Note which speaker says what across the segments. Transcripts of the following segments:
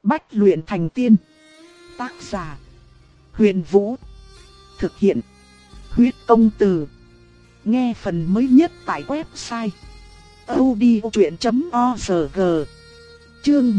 Speaker 1: Bách luyện thành tiên. Tác giả: Huyền Vũ. Thực hiện: Huyết Công Từ. Nghe phần mới nhất tại website audiochuyện.org. Chương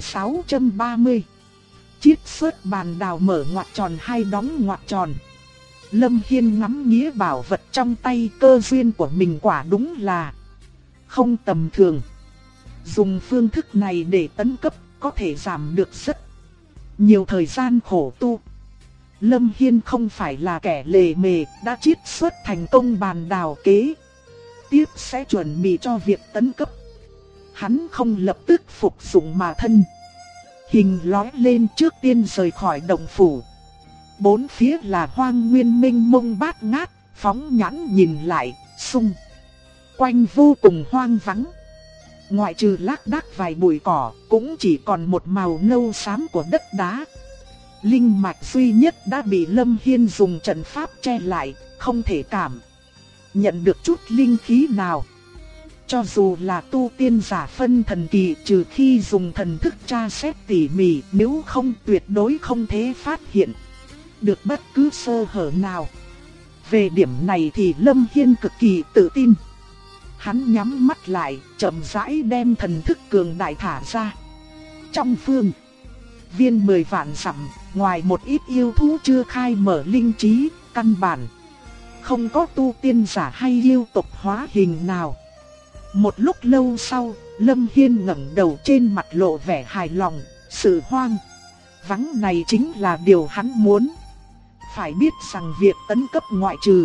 Speaker 1: 1630. Chiết xuất bàn đào mở ngoặc tròn hay đóng ngoặc tròn. Lâm Hiên ngắm nghĩa bảo vật trong tay, cơ duyên của mình quả đúng là không tầm thường. Dùng phương thức này để tấn cấp có thể giảm được rất nhiều thời gian khổ tu. Lâm Hiên không phải là kẻ lề mề, đã chiết xuất thành công bàn đào kế tiếp sẽ chuẩn bị cho việc tấn cấp. Hắn không lập tức phục dụng mà thân hình lóe lên, trước tiên rời khỏi động phủ. Bốn phía là hoang nguyên mênh mông bát ngát, phóng nhãn nhìn lại, xung quanh vô cùng hoang vắng. Ngoại trừ lác đác vài bụi cỏ, cũng chỉ còn một màu nâu xám của đất đá. Linh mạch duy nhất đã bị Lâm Hiên dùng trận pháp che lại, không thể cảm nhận được chút linh khí nào. Cho dù là tu tiên giả phân thần kỳ, trừ khi dùng thần thức tra xét tỉ mỉ, nếu không tuyệt đối không thể phát hiện được bất cứ sơ hở nào. Về điểm này thì Lâm Hiên cực kỳ tự tin. Hắn nhắm mắt lại, chậm rãi đem thần thức cường đại thả ra. Trong phương viên 10 vạn dặm, ngoài một ít yêu thú chưa khai mở linh trí, căn bản không có tu tiên giả hay yêu tộc hóa hình nào. Một lúc lâu sau, Lâm Hiên ngẩng đầu, trên mặt lộ vẻ hài lòng. Sự hoang vắng này chính là điều hắn muốn. Phải biết rằng việc tấn cấp ngoại trừ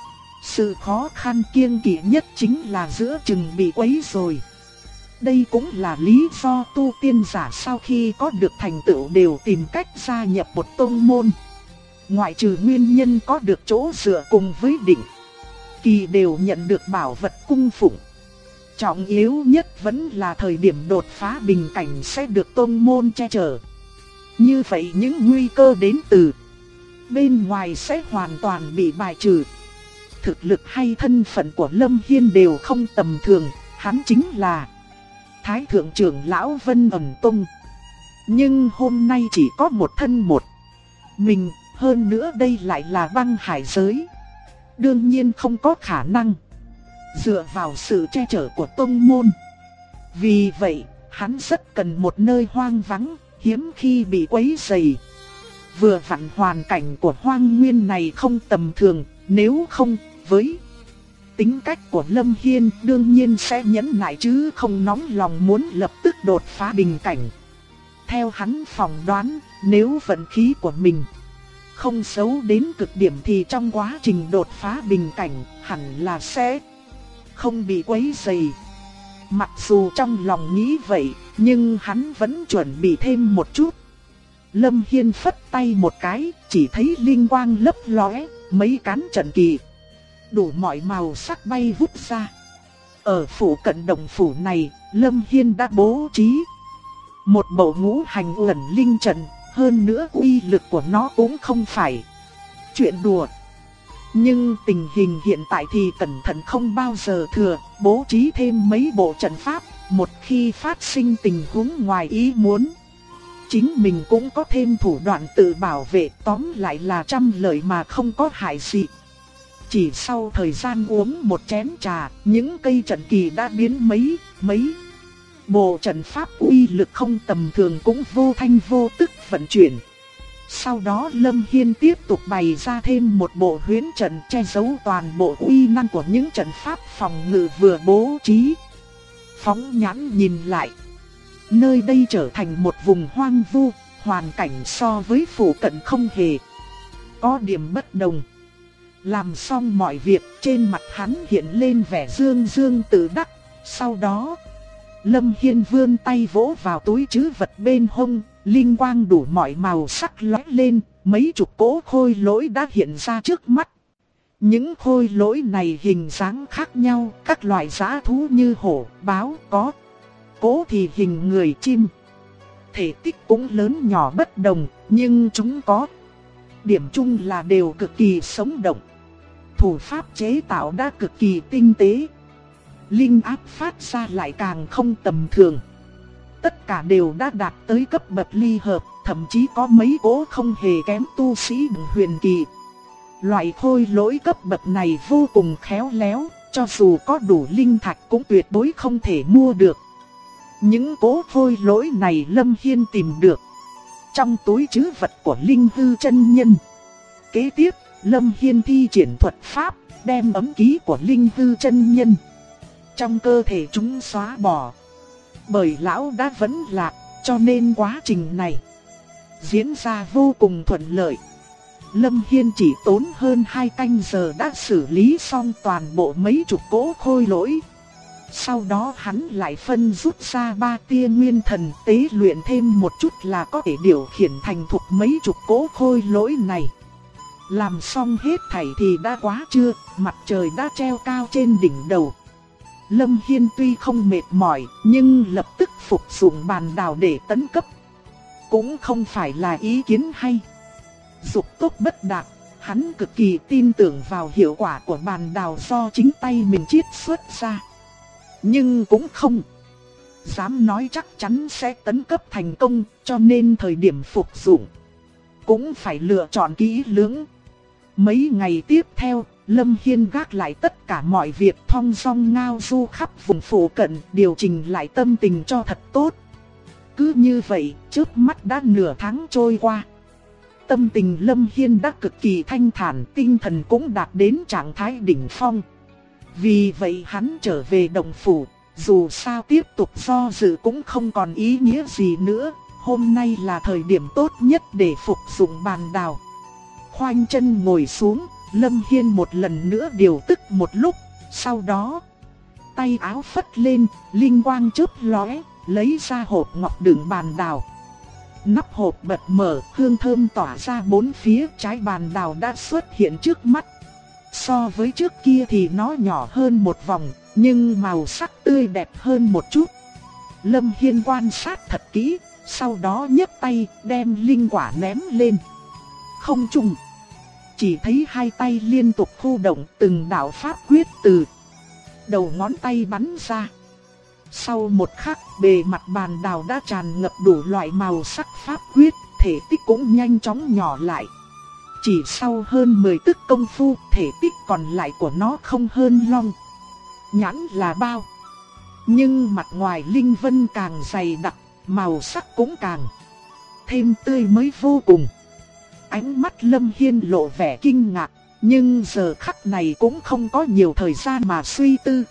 Speaker 1: sự khó khăn kiêng kỵ nhất chính là giữa chừng bị quấy rồi. Đây cũng là lý do tu tiên giả sau khi có được thành tựu đều tìm cách gia nhập một tông môn. Ngoại trừ nguyên nhân có được chỗ dựa cùng với định kỳ đều nhận được bảo vật cung phụng. Trọng yếu nhất vẫn là thời điểm đột phá bình cảnh sẽ được tông môn che chở. Như vậy những nguy cơ đến từ bên ngoài sẽ hoàn toàn bị bài trừ. Thực lực hay thân phận của Lâm Hiên đều không tầm thường, hắn chính là Thái Thượng trưởng lão Vân Ẩn Tông. Nhưng hôm nay chỉ có một thân một mình, hơn nữa đây lại là băng hải giới. Đương nhiên không có khả năng dựa vào sự che chở của tông môn. Vì vậy, hắn rất cần một nơi hoang vắng, hiếm khi bị quấy rầy. Vừa vặn hoàn cảnh của hoang nguyên này không tầm thường, nếu không, với tính cách của Lâm Hiên đương nhiên sẽ nhẫn nại chứ không nóng lòng muốn lập tức đột phá bình cảnh. Theo hắn phỏng đoán, nếu vận khí của mình không xấu đến cực điểm thì trong quá trình đột phá bình cảnh hẳn là sẽ không bị quấy rầy. Mặc dù trong lòng nghĩ vậy, nhưng hắn vẫn chuẩn bị thêm một chút. Lâm Hiên phất tay một cái, chỉ thấy linh quang lấp lóe, mấy cán trận kỳ đủ mọi màu sắc bay vút ra. Ở phủ cận động phủ này, Lâm Hiên đã bố trí một bộ ngũ hành ẩn linh trận, hơn nữa uy lực của nó cũng không phải chuyện đùa. Nhưng tình hình hiện tại thì cẩn thận không bao giờ thừa, bố trí thêm mấy bộ trận pháp, một khi phát sinh tình huống ngoài ý muốn, chính mình cũng có thêm thủ đoạn tự bảo vệ, tóm lại là trăm lợi mà không có hại gì. Chỉ sau thời gian uống một chén trà, những cây trận kỳ đã biến mấy bộ trận pháp uy lực không tầm thường cũng vô thanh vô tức vận chuyển. Sau đó Lâm Hiên tiếp tục bày ra thêm một bộ huyễn trận che giấu toàn bộ uy năng của những trận pháp phòng ngự vừa bố trí. Phóng nhãn nhìn lại, nơi đây trở thành một vùng hoang vu, hoàn cảnh so với phủ cận không hề có điểm bất đồng. Làm xong mọi việc, trên mặt hắn hiện lên vẻ dương dương tự đắc. Sau đó, Lâm Hiên vươn tay vỗ vào túi trữ vật bên hông, linh quang đủ mọi màu sắc lóe lên, mấy chục cỗ khôi lỗi đã hiện ra trước mắt. Những khôi lỗi này hình dáng khác nhau, các loại dã thú như hổ, báo, có cỗ thì hình người, chim. Thể tích cũng lớn nhỏ bất đồng, nhưng chúng có điểm chung là đều cực kỳ sống động. Thủ pháp chế tạo đã cực kỳ tinh tế, linh áp phát ra lại càng không tầm thường. tất cả đều đã đạt tới cấp bậc ly hợp, thậm chí có mấy cỗ không hề kém tu sĩ huyền kỳ. Loại khôi lỗi cấp bậc này vô cùng khéo léo, cho dù có đủ linh thạch cũng tuyệt đối không thể mua được. Những cỗ khôi lỗi này Lâm Hiên tìm được trong túi trữ vật của Linh Hư chân nhân. Kế tiếp, Lâm Hiên thi triển thuật pháp, đem ấm ký của Linh Hư chân nhân trong cơ thể chúng xóa bỏ. Bởi lão đã vẫn lạc, cho nên quá trình này diễn ra vô cùng thuận lợi. Lâm Hiên chỉ tốn hơn 2 canh giờ đã xử lý xong toàn bộ mấy chục cỗ khôi lỗi. Sau đó hắn lại phân rút ra 3 tia nguyên thần, tế luyện thêm một chút là có thể điều khiển thành thục mấy chục cỗ khôi lỗi này. Làm xong hết thảy thì đã quá trưa, mặt trời đã treo cao trên đỉnh đầu. Lâm Hiên tuy không mệt mỏi, nhưng lập tức phục dụng bàn đào để tấn cấp cũng không phải là ý kiến hay. Dục tốc bất đạt, hắn cực kỳ tin tưởng vào hiệu quả của bàn đào do chính tay mình chiết xuất ra. Nhưng cũng không dám nói chắc chắn sẽ tấn cấp thành công, cho nên thời điểm phục dụng cũng phải lựa chọn kỹ lưỡng. Mấy ngày tiếp theo, Lâm Hiên gác lại tất cả mọi việc, thong dong ngao du khắp vùng phụ cận, điều chỉnh lại tâm tình cho thật tốt. Cứ như vậy, trước mắt đã nửa tháng trôi qua. Tâm tình Lâm Hiên đã cực kỳ thanh thản, tinh thần cũng đạt đến trạng thái đỉnh phong. Vì vậy hắn trở về động phủ, dù sao tiếp tục do dự cũng không còn ý nghĩa gì nữa. Hôm nay là thời điểm tốt nhất để phục dụng bàn đào. Khoanh chân ngồi xuống, Lâm Hiên một lần nữa điều tức một lúc, sau đó tay áo phất lên, linh quang chớp lóe, lấy ra hộp ngọc đựng bàn đào. Nắp hộp bật mở, hương thơm tỏa ra bốn phía, trái bàn đào đã xuất hiện trước mắt. So với trước kia thì nó nhỏ hơn một vòng, nhưng màu sắc tươi đẹp hơn một chút. Lâm Hiên quan sát thật kỹ, sau đó nhấc tay đem linh quả ném lên không trung. Chỉ thấy hai tay liên tục khu động, từng đạo pháp quyết từ đầu ngón tay bắn ra. Sau một khắc, bề mặt bàn đào đã tràn ngập đủ loại màu sắc pháp quyết, thể tích cũng nhanh chóng nhỏ lại. Chỉ sau hơn 10 tức công phu, thể tích còn lại của nó không hơn long nhãn là bao. Nhưng mặt ngoài linh vân càng dày đặc, màu sắc cũng càng thêm tươi mới vô cùng. Ánh mắt Lâm Hiên lộ vẻ kinh ngạc, nhưng giờ khắc này cũng không có nhiều thời gian mà suy tư.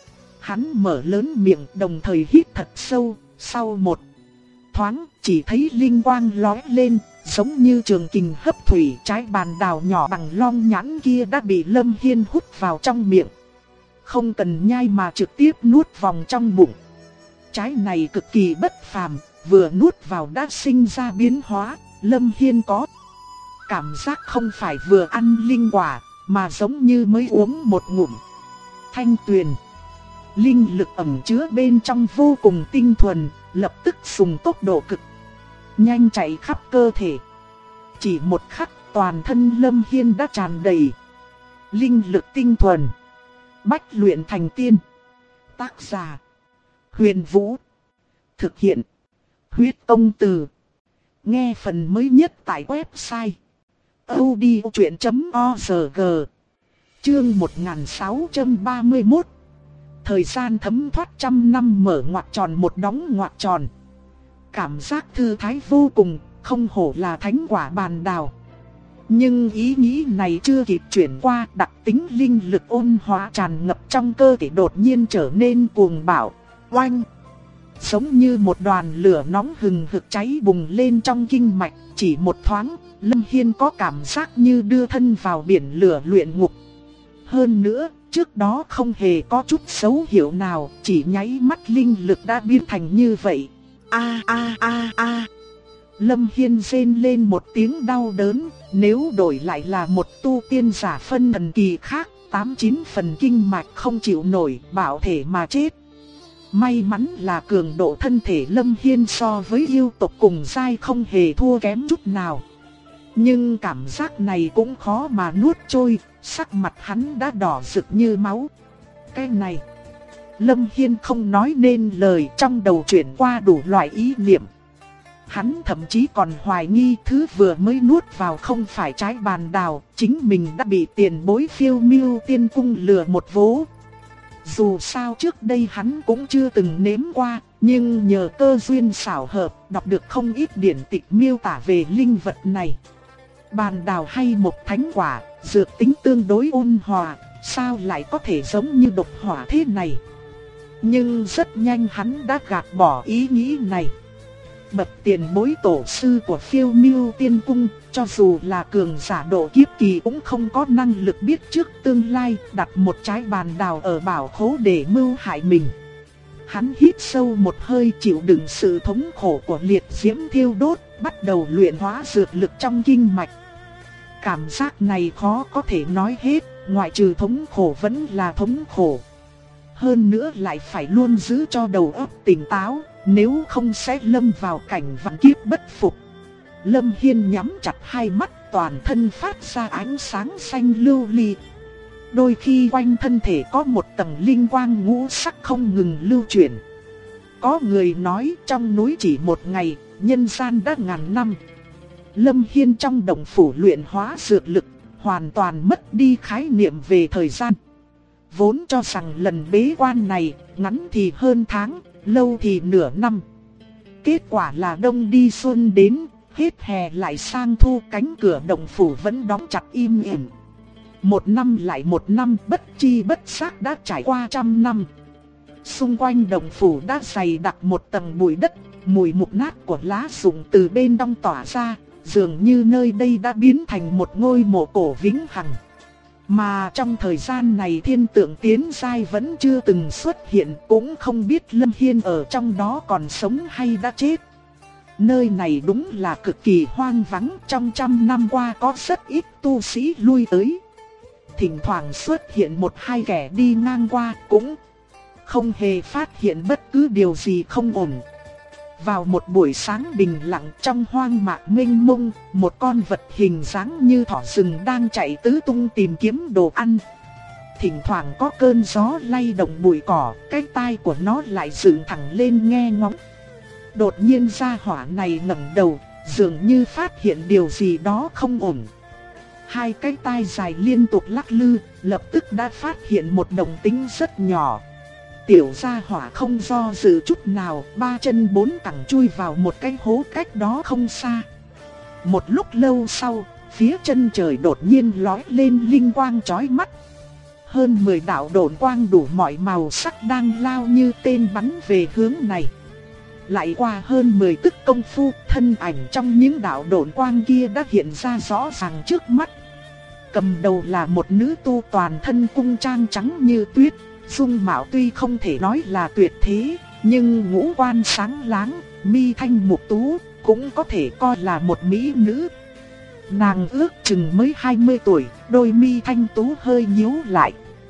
Speaker 1: Hắn mở lớn miệng, đồng thời hít thật sâu, sau một thoáng chỉ thấy linh quang lóe lên, giống như trường kình hấp thủy. Trái bàn đào nhỏ bằng long nhãn kia đã bị Lâm Hiên hút vào trong miệng, không cần nhai mà trực tiếp nuốt vòng trong bụng. Trái này cực kỳ bất phàm, vừa nuốt vào đã sinh ra biến hóa. Lâm Hiên có cảm giác không phải vừa ăn linh quả, mà giống như mới uống một ngụm thanh tuyền. Linh lực ẩn chứa bên trong vô cùng tinh thuần, lập tức dùng tốc độ cực nhanh chạy khắp cơ thể. Chỉ một khắc, toàn thân Lâm Hiên đã tràn đầy linh lực tinh thuần. Bách luyện thành tiên. Tác giả: Huyền Vũ. Thực hiện: Huyết Công Từ. Nghe phần mới nhất tại website audiochuyện.org. Chương 1631. Thời gian thấm thoát trăm năm mở ngoặc tròn một đóng ngoặc tròn. Cảm giác thư thái vô cùng, không hổ là thánh quả bàn đào. Nhưng ý nghĩ này chưa kịp chuyển qua, đặc tính linh lực ôn hóa tràn ngập trong cơ thể đột nhiên trở nên cuồng bạo, oanh. Giống như một đoàn lửa nóng hừng hực cháy bùng lên trong kinh mạch, chỉ một thoáng, Lâm Hiên có cảm giác như đưa thân vào biển lửa luyện ngục. Hơn nữa, trước đó không hề có chút dấu hiệu nào, chỉ nháy mắt linh lực đã biến thành như vậy. Lâm Hiên rên lên một tiếng đau đớn, nếu đổi lại là một tu tiên giả phân thần kỳ khác, 8-9 phần kinh mạch không chịu nổi, bạo thể mà chết. May mắn là cường độ thân thể Lâm Hiên so với yêu tộc cùng giai không hề thua kém chút nào. Nhưng cảm giác này cũng khó mà nuốt trôi, sắc mặt hắn đã đỏ rực như máu. Cái này, Lâm Hiên không nói nên lời, trong đầu chuyển qua đủ loại ý niệm. Hắn thậm chí còn hoài nghi thứ vừa mới nuốt vào không phải trái bàn đào, chính mình đã bị tiền bối Phiêu Miêu Tiên Cung lừa một vố. Dù sao trước đây hắn cũng chưa từng nếm qua, nhưng nhờ cơ duyên xảo hợp, đọc được không ít điển tịch miêu tả về linh vật này. Bàn đào hay một thánh quả, dược tính tương đối ôn hòa, sao lại có thể giống như độc hỏa thế này? Nhưng rất nhanh hắn đã gạt bỏ ý nghĩ này. Bậc tiền bối tổ sư của Phiêu Miêu Tiên Cung, cho dù là cường giả độ kiếp kỳ cũng không có năng lực biết trước tương lai, đặt một trái bàn đào ở bảo khố để mưu hại mình. Hắn hít sâu một hơi, chịu đựng sự thống khổ của liệt diễm thiêu đốt, bắt đầu luyện hóa dược lực trong kinh mạch. Cảm giác này khó có thể nói hết, ngoại trừ thống khổ vẫn là thống khổ. Hơn nữa lại phải luôn giữ cho đầu óc tỉnh táo, nếu không sẽ lâm vào cảnh vạn kiếp bất phục. Lâm Hiên nhắm chặt hai mắt, toàn thân phát ra ánh sáng xanh lưu ly. Đôi khi quanh thân thể có một tầng linh quang ngũ sắc không ngừng lưu chuyển. Có người nói trong núi chỉ một ngày, nhân gian đã ngàn năm. Lâm Hiên trong động phủ luyện hóa dược lực, hoàn toàn mất đi khái niệm về thời gian. Vốn cho rằng lần bế quan này, ngắn thì hơn tháng, lâu thì nửa năm. Kết quả là đông đi xuân đến, hết hè lại sang thu, cánh cửa động phủ vẫn đóng chặt im ỉm. Một năm lại một năm, bất chi bất giác đã trải qua trăm năm. Xung quanh động phủ đã dày đặc một tầng bụi đất, mùi mục nát của lá rụng từ bên trong tỏa ra, dường như nơi đây đã biến thành một ngôi mộ cổ vĩnh hằng. Mà trong thời gian này thiên tượng tiến giai vẫn chưa từng xuất hiện, cũng không biết Lâm Hiên ở trong đó còn sống hay đã chết. Nơi này đúng là cực kỳ hoang vắng, trong trăm năm qua có rất ít tu sĩ lui tới. Thỉnh thoảng xuất hiện một hai kẻ đi ngang qua, cũng không hề phát hiện bất cứ điều gì không ổn. Vào một buổi sáng bình lặng trong hoang mạc mênh mông, một con vật hình dáng như thỏ rừng đang chạy tứ tung tìm kiếm đồ ăn. Thỉnh thoảng có cơn gió lay động bụi cỏ, cái tai của nó lại dựng thẳng lên nghe ngóng. Đột nhiên gia hỏa này ngẩng đầu, dường như phát hiện điều gì đó không ổn. Hai cái tai dài liên tục lắc lư, lập tức đã phát hiện một động tĩnh rất nhỏ. Tiểu gia hỏa không do dự chút nào, ba chân bốn cẳng chui vào một cái hố cách đó không xa. Một lúc lâu sau, phía chân trời đột nhiên lóe lên linh quang chói mắt. Hơn 10 đạo độn quang đủ mọi màu sắc đang lao như tên bắn về hướng này. Lại qua hơn 10 tức công phu, thân ảnh trong những đạo độn quang kia đã hiện ra rõ ràng trước mắt. Cầm đầu là một nữ tu toàn thân cung trang trắng như tuyết. Dung mạo tuy không thể nói là tuyệt thế, nhưng ngũ quan sáng láng, mi thanh mục tú, cũng có thể coi là một mỹ nữ. Nàng ước chừng mới 20 tuổi, đôi mi thanh tú hơi nhíu lại.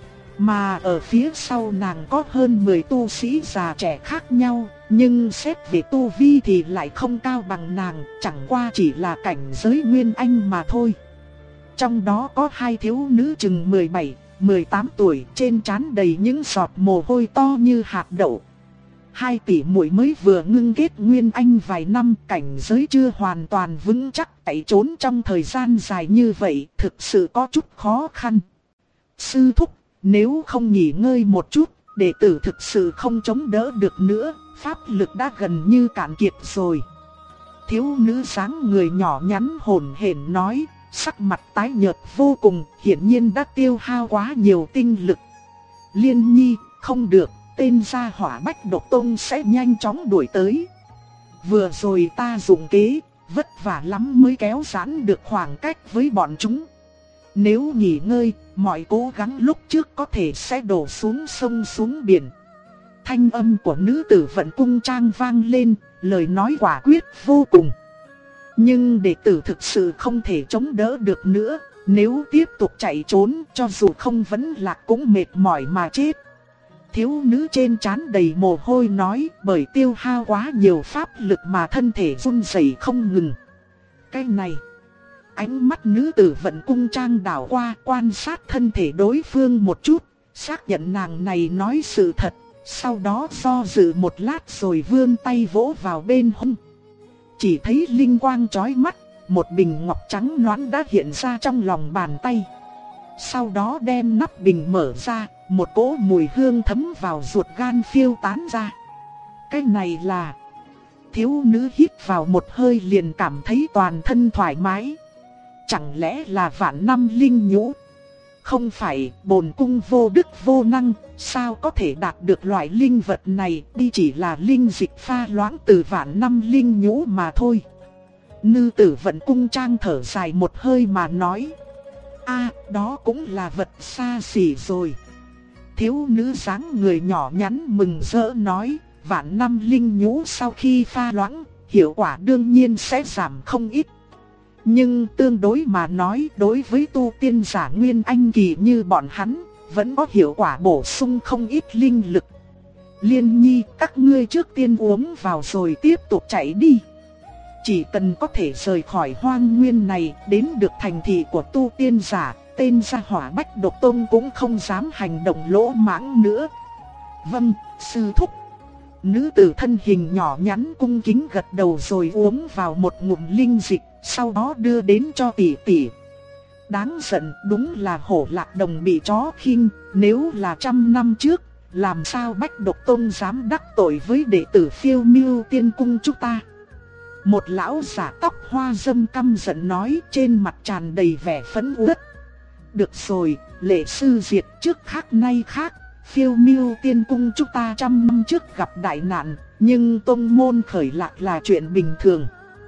Speaker 1: Mà ở phía sau nàng có hơn 10 tu sĩ già trẻ khác nhau, nhưng xét về tu vi thì lại không cao bằng nàng, chẳng qua chỉ là cảnh giới nguyên anh mà thôi. Trong đó có hai thiếu nữ chừng 17-18 tuổi, trên trán đầy những giọt mồ hôi to như hạt đậu. Hai tỷ muội mới vừa ngưng kết nguyên anh vài năm, cảnh giới chưa hoàn toàn vững chắc, chạy trốn trong thời gian dài như vậy thực sự có chút khó khăn. Sư thúc, nếu không nghỉ ngơi một chút, đệ tử thực sự không chống đỡ được nữa, pháp lực đã gần như cạn kiệt rồi. Thiếu nữ dáng người nhỏ nhắn hổn hển nói, sắc mặt tái nhợt vô cùng, hiển nhiên đã tiêu hao quá nhiều tinh lực. Liên Nhi, không được, tên gia hỏa Bách Độc Tông sẽ nhanh chóng đuổi tới. Vừa rồi ta dùng kế, vất vả lắm mới kéo giãn được khoảng cách với bọn chúng. Nếu nghỉ ngơi, mọi cố gắng lúc trước có thể sẽ đổ xuống sông xuống biển. Thanh âm của nữ tử Vận Cung Trang vang lên, lời nói quả quyết vô cùng. Nhưng đệ tử thực sự không thể chống đỡ được nữa, nếu tiếp tục chạy trốn cho dù không vấn lạc cũng mệt mỏi mà chết. Thiếu nữ trên trán đầy mồ hôi nói, bởi tiêu hao quá nhiều pháp lực mà thân thể run rẩy không ngừng. Cái này, ánh mắt nữ tử Vận Cung Trang đảo qua, quan sát thân thể đối phương một chút, xác nhận nàng này nói sự thật, Sau đó do dự một lát rồi vươn tay vỗ vào bên hông. Chỉ thấy linh quang chói mắt, một bình ngọc trắng nõn đã hiện ra trong lòng bàn tay. Sau đó đem nắp bình mở ra, một cỗ mùi hương thấm vào ruột gan phiêu tán ra. Cái này là... Thiếu nữ hít vào một hơi liền cảm thấy toàn thân thoải mái. Chẳng lẽ là vạn năm linh nhũ? Không phải, bổn cung vô đức vô năng, sao có thể đạt được loại linh vật này, đi chỉ là linh dịch pha loãng từ vạn năm linh nhũ mà thôi. Nữ tử Vận Cung Trang thở dài một hơi mà nói. Đó cũng là vật xa xỉ rồi. Thiếu nữ dáng người nhỏ nhắn mừng rỡ nói, vạn năm linh nhũ sau khi pha loãng, hiệu quả đương nhiên sẽ giảm không ít. Nhưng tương đối mà nói, đối với tu tiên giả nguyên anh kỳ như bọn hắn, vẫn có hiệu quả bổ sung không ít linh lực. Liên Nhi, các ngươi trước tiên uống vào rồi tiếp tục chạy đi. Chỉ cần có thể rời khỏi hoang nguyên này, đến được thành thị của tu tiên giả, tên gia hỏa Bách Độc Tông cũng không dám hành động lỗ mãng nữa. Vâng, sư thúc. Nữ tử thân hình nhỏ nhắn cung kính gật đầu rồi uống vào một ngụm linh dịch, sau đó đưa đến cho tỷ tỷ. Đáng giận, đúng là hổ lạc đồng bị chó khinh, nếu là 100 năm trước, làm sao Bách Độc Tông dám đắc tội với đệ tử Phiêu Miêu Tiên Cung chúng ta. Một lão giả tóc hoa râm căm giận nói, trên mặt tràn đầy vẻ phẫn uất. Được rồi, lệ sư diệt trước khác nay khác. Phiêu Miêu Tiên Cung chúng ta 100 năm trước gặp đại nạn, nhưng tông môn khởi lạc là chuyện bình thường.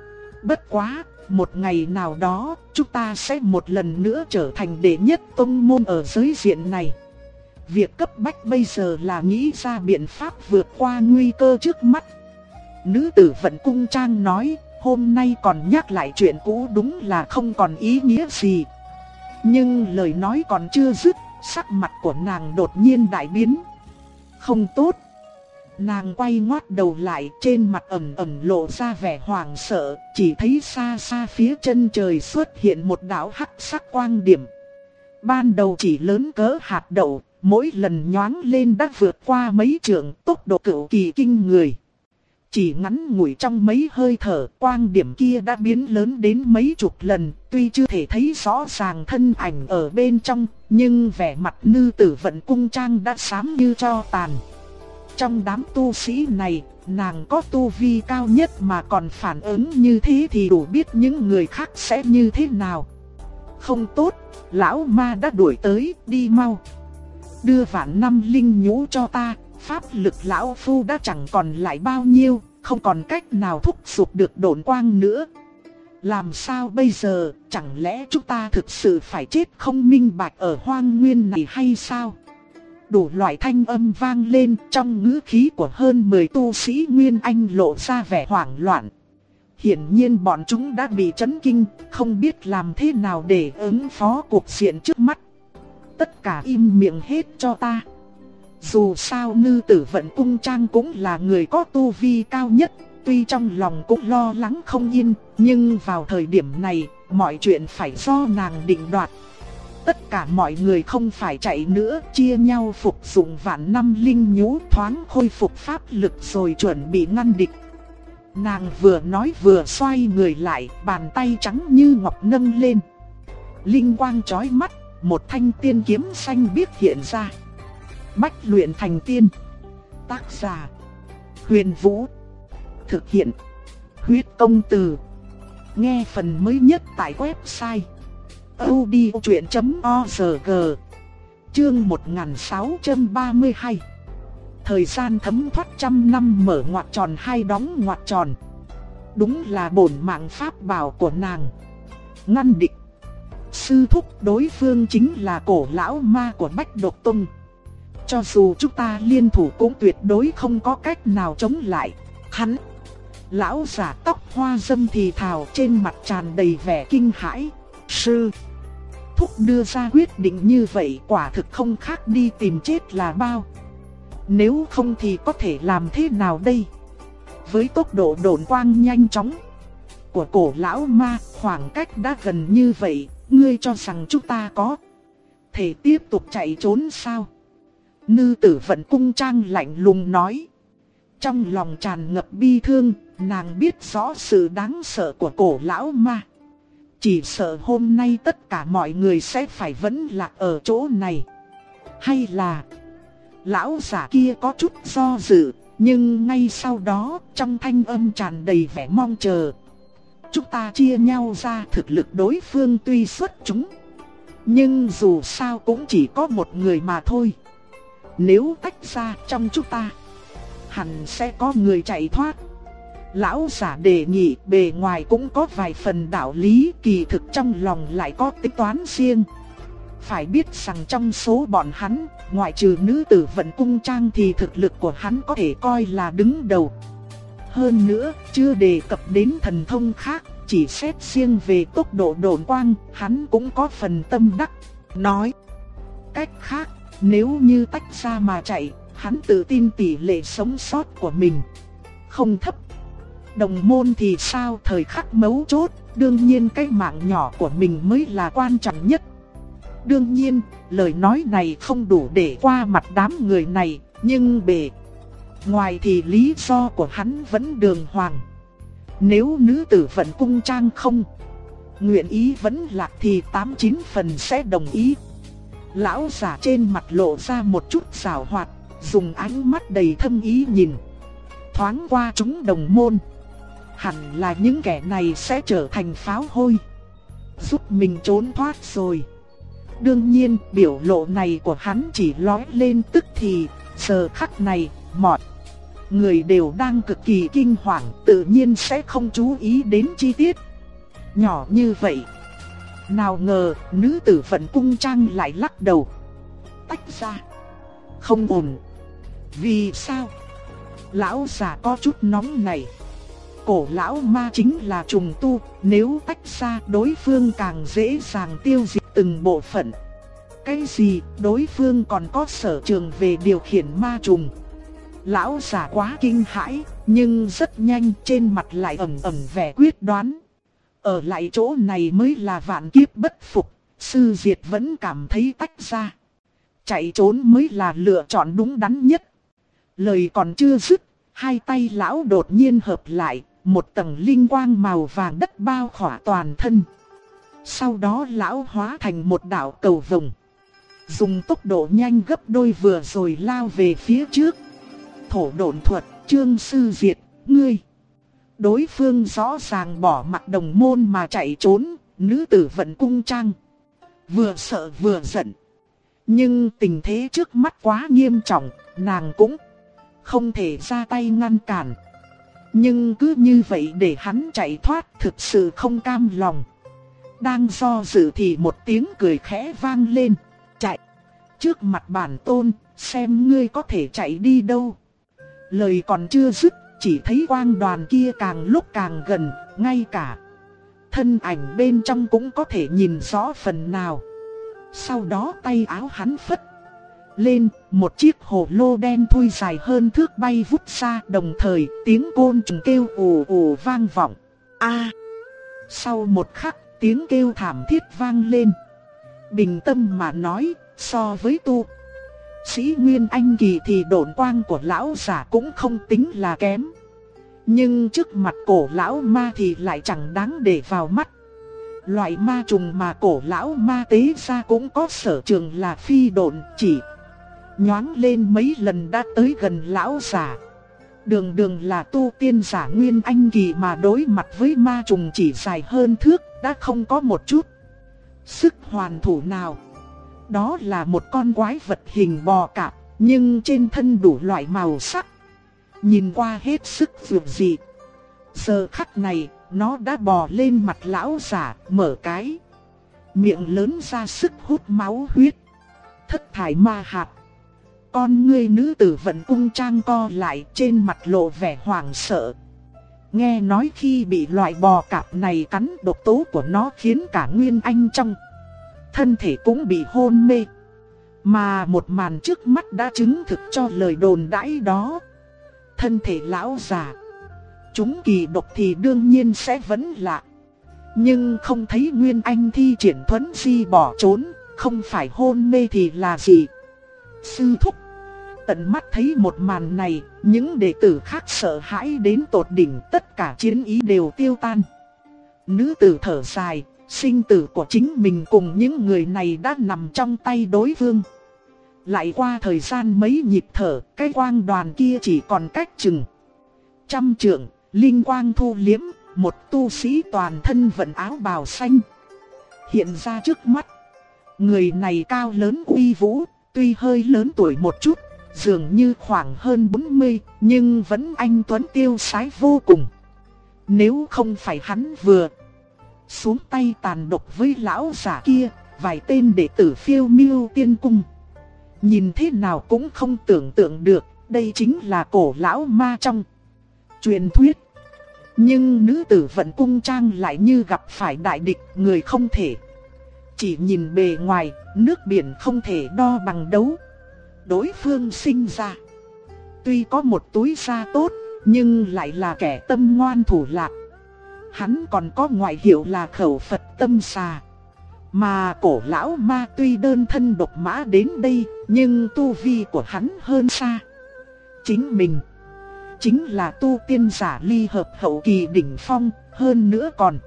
Speaker 1: Bất quá, một ngày nào đó, chúng ta sẽ một lần nữa trở thành đệ nhất tông môn ở giới diện này. Việc cấp bách bây giờ là nghĩ ra biện pháp vượt qua nguy cơ trước mắt. Nữ tử Vận Cung Trang nói, hôm nay còn nhắc lại chuyện cũ đúng là không còn ý nghĩa gì. Nhưng lời nói còn chưa dứt, sắc mặt của nàng đột nhiên đại biến. Không tốt. Nàng quay ngoắt đầu lại, trên mặt ẩn ẩn lộ ra vẻ hoảng sợ, chỉ thấy xa xa phía chân trời xuất hiện một đạo hắc sắc quang điểm. Ban đầu chỉ lớn cỡ hạt đậu, mỗi lần nhoáng lên đã vượt qua mấy trượng, tốc độ cửu kỳ kinh người. Chỉ ngắn ngủi trong mấy hơi thở, quang điểm kia đã biến lớn đến mấy chục lần, tuy chưa thể thấy rõ ràng thân ảnh ở bên trong, nhưng vẻ mặt nữ tử Vận Cung Trang đã xám như tro tàn. Trong đám tu sĩ này, nàng có tu vi cao nhất mà còn phản ứng như thế thì đủ biết những người khác sẽ như thế nào. Không tốt, lão ma đã đuổi tới, đi mau. Đưa vạn năm linh nhũ cho ta, pháp lực lão phu đã chẳng còn lại bao nhiêu, không còn cách nào thúc giục được độn quang nữa. Làm sao bây giờ, chẳng lẽ chúng ta thực sự phải chết không minh bạch ở hoang nguyên này hay sao? Đủ loại thanh âm vang lên, trong ngữ khí của hơn 10 tu sĩ Nguyên Anh lộ ra vẻ hoảng loạn. Hiển nhiên bọn chúng đã bị chấn kinh, không biết làm thế nào để ứng phó cuộc diện trước mắt. Tất cả im miệng hết cho ta. Dù sao nữ tử Vận Cung Trang cũng là người có tu vi cao nhất, tuy trong lòng cũng lo lắng không yên, nhưng vào thời điểm này, mọi chuyện phải do nàng định đoạt. Tất cả mọi người không phải chạy nữa, chia nhau phục dụng vạn năm linh nhũ, thoáng khôi phục pháp lực rồi chuẩn bị ngăn địch. Nàng vừa nói vừa xoay người lại, bàn tay trắng như ngọc nâng lên. Linh quang chói mắt, một thanh tiên kiếm xanh biếc hiện ra. Bách luyện thành tiên. Tác giả: Huyền Vũ. Thực hiện: Huyết Công Từ. Nghe phần mới nhất tại website audiochuyện.org. Chương 1632. Thời gian thấm thoát 100 năm mở ngoặc tròn hay đóng ngoặc tròn. Đúng là bổn mạng pháp bảo của nàng. Ngăn địch. Sư thúc, đối phương chính là cổ lão ma của Bách Độc Tông. Cho dù chúng ta liên thủ cũng tuyệt đối không có cách nào chống lại hắn. Lão giả tóc hoa râm thì thào, trên mặt tràn đầy vẻ kinh hãi. Sư thúc đưa ra quyết định như vậy quả thực không khác đi tìm chết là bao. Nếu không thì có thể làm thế nào đây? Với tốc độ độn quang nhanh chóng của cổ lão ma, khoảng cách đã gần như vậy, ngươi cho rằng chúng ta có thể tiếp tục chạy trốn sao? Nữ tử Vận Cung Trang lạnh lùng nói. Trong lòng tràn ngập bi thương, nàng biết rõ sự đáng sợ của cổ lão ma. Chỉ sợ hôm nay tất cả mọi người sẽ phải vẫn lạc ở chỗ này. Hay là lão giả kia có chút do dự, nhưng ngay sau đó trong thanh âm tràn đầy vẻ mong chờ. Chúng ta chia nhau ra, thực lực đối phương tuy xuất chúng, nhưng dù sao cũng chỉ có một người mà thôi. Nếu tách ra trong chúng ta, hẳn sẽ có người chạy thoát. Lão giả đề nghị bề ngoài cũng có vài phần đạo lý, kỳ thực trong lòng lại có tính toán riêng. Phải biết rằng trong số bọn hắn, ngoại trừ nữ tử Vận Cung Trang thì thực lực của hắn có thể coi là đứng đầu. Hơn nữa, chưa đề cập đến thần thông khác, chỉ xét riêng về tốc độ độn quang, hắn cũng có phần tâm đắc. Nói cách khác, nếu như tách ra mà chạy, hắn tự tin tỷ lệ sống sót của mình không thấp. Đồng môn thì sao, thời khắc mấu chốt, đương nhiên cái mạng nhỏ của mình mới là quan trọng nhất. Đương nhiên, lời nói này không đủ để qua mặt đám người này, nhưng bề ngoài thì lý do của hắn vẫn đường hoàng. Nếu nữ tử Vận Cung Trang không nguyện ý vẫn lạc thì 89 phần sẽ đồng ý. Lão giả trên mặt lộ ra một chút giảo hoạt, dùng ánh mắt đầy thâm ý nhìn thoáng qua chúng đồng môn. Hẳn là những kẻ này sẽ trở thành pháo hôi, giúp mình trốn thoát rồi. Đương nhiên, biểu lộ này của hắn chỉ lóe lên tức thì, giờ khắc này, mọi người đều đang cực kỳ kinh hoàng, tự nhiên sẽ không chú ý đến chi tiết nhỏ như vậy. Nào ngờ, nữ tử Vận Cung Trang lại lắc đầu. Tách ra, không ổn. Vì sao? Lão già có chút nóng này. Cổ lão ma chính là trùng tu, nếu tách ra đối phương càng dễ dàng tiêu diệt từng bộ phận. Cái gì, đối phương còn có sở trường về điều khiển ma trùng. Lão già quá kinh hãi, nhưng rất nhanh trên mặt lại ẩn ẩn vẻ quyết đoán. Ở lại chỗ này mới là vạn kiếp bất phục, sư diệt vẫn cảm thấy tách ra. Chạy trốn mới là lựa chọn đúng đắn nhất. Lời còn chưa dứt, hai tay lão đột nhiên hợp lại, một tầng linh quang màu vàng đất bao khỏa toàn thân. Sau đó lão hóa thành một đạo cầu vồng, dùng tốc độ nhanh gấp đôi vừa rồi lao về phía trước. Thổ độn thuật, Trương sư diệt, ngươi. Đối phương rõ ràng bỏ mặc đồng môn mà chạy trốn, nữ tử Vận Cung Trang vừa sợ vừa giận. Nhưng tình thế trước mắt quá nghiêm trọng, nàng cũng không thể ra tay ngăn cản. Nhưng cứ như vậy để hắn chạy thoát thực sự không cam lòng. Đang do dự thì một tiếng cười khẽ vang lên. Chạy trước mặt bản tôn, xem ngươi có thể chạy đi đâu. Lời còn chưa dứt, chỉ thấy quang đoàn kia càng lúc càng gần, ngay cả thân ảnh bên trong cũng có thể nhìn rõ phần nào. Sau đó tay áo hắn phất lên, một chiếc hồ lô đen thui dài hơn thước bay vút ra, đồng thời tiếng côn trùng kêu ù ù vang vọng. A! Sau một khắc, tiếng kêu thảm thiết vang lên. Bình tâm mà nói, so với tu sĩ Nguyên Anh kỳ thì độn quang của lão giả cũng không tính là kém. Nhưng trước mặt cổ lão ma thì lại chẳng đáng để vào mắt. Loại ma trùng mà cổ lão ma tế ra cũng có sở trường là phi độn, chỉ nhoáng lên mấy lần đã tới gần lão giả. Đường đường là tu tiên giả Nguyên Anh kỳ mà đối mặt với ma trùng chỉ dài hơn thước, đã không có một chút sức hoàn thủ nào. Đó là một con quái vật hình bò cạp, nhưng trên thân đủ loại màu sắc, nhìn qua hết sức vượt dị. Giờ khắc này, nó đã bò lên mặt lão giả, mở cái miệng lớn ra sức hút máu huyết. Thất thải ma hạt. Con ngươi nữ tử Vận Cung Trang co lại, trên mặt lộ vẻ hoảng sợ. Nghe nói khi bị loại bò cạp này cắn, độc tố của nó khiến cả Nguyên Anh trong thân thể cũng bị hôn mê. Mà một màn trước mắt đã chứng thực cho lời đồn đãi đó. Thân thể lão già chúng kỳ độc thì đương nhiên sẽ vẫn lạ. Nhưng không thấy Nguyên Anh thi triển thuấn di bỏ trốn, không phải hôn mê thì là gì? Sư thúc, tận mắt thấy một màn này, những đệ tử khác sợ hãi đến tột đỉnh, tất cả chiến ý đều tiêu tan. Nữ tử thở dài, sinh tử của chính mình cùng những người này đã nằm trong tay đối phương. Lại qua thời gian mấy nhịp thở, cái quang đoàn kia chỉ còn cách chừng 100 trượng, linh quang thu liếm, một tu sĩ toàn thân vận áo bào xanh hiện ra trước mắt. Người này cao lớn uy vũ, tuy hơi lớn tuổi một chút, dường như khoảng hơn 40, nhưng vẫn anh tuấn tiêu sái vô cùng. Nếu không phải hắn vừa xuống tay tàn độc với lão giả kia, vài tên đệ tử Phiêu Miêu Tiên Cung nhìn thế nào cũng không tưởng tượng được, đây chính là cổ lão ma trong truyền thuyết. Nhưng nữ tử Vận Cung Trang lại như gặp phải đại địch, người không thể. Chỉ nhìn bề ngoài, nước biển không thể đo bằng đấu. Đối phương sinh ra, tuy có một túi da tốt, nhưng lại là kẻ tâm ngoan thủ lạc. Hắn còn có ngoại hiệu là Khẩu Phật Tâm Xà. Mà cổ lão ma tuy đơn thân độc mã đến đây, nhưng tu vi của hắn hơn xa chính mình. Chính là tu tiên giả ly hợp hậu kỳ đỉnh phong, hơn nữa còn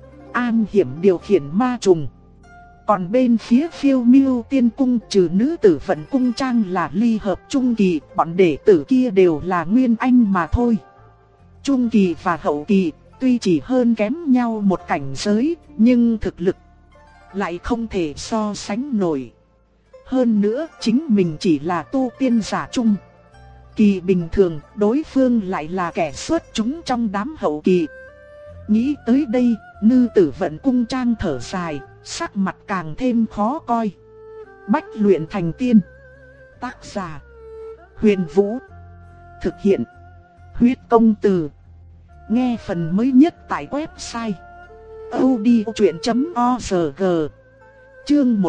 Speaker 1: an hiểm điều khiển ma trùng. Còn bên phía Phiêu Miêu Tiên Cung, trừ nữ tử Vận Cung Trang là ly hợp trung kỳ, bọn đệ tử kia đều là nguyên anh mà thôi. Trung kỳ và hậu kỳ tuy chỉ hơn kém nhau một cảnh giới, nhưng thực lực lại không thể so sánh nổi. Hơn nữa chính mình chỉ là tu tiên giả trung kỳ bình thường, đối phương lại là kẻ xuất chúng trong đám hậu kỳ. Nghĩ tới đây, nữ tử Vận Cung Trang thở dài, sắc mặt càng thêm khó coi. Bách luyện thành tiên. Tác giả: Huyền Vũ. Thực hiện: Huyết Công Từ. Nghe phần mới nhất tại website audiochuyện.org. Chương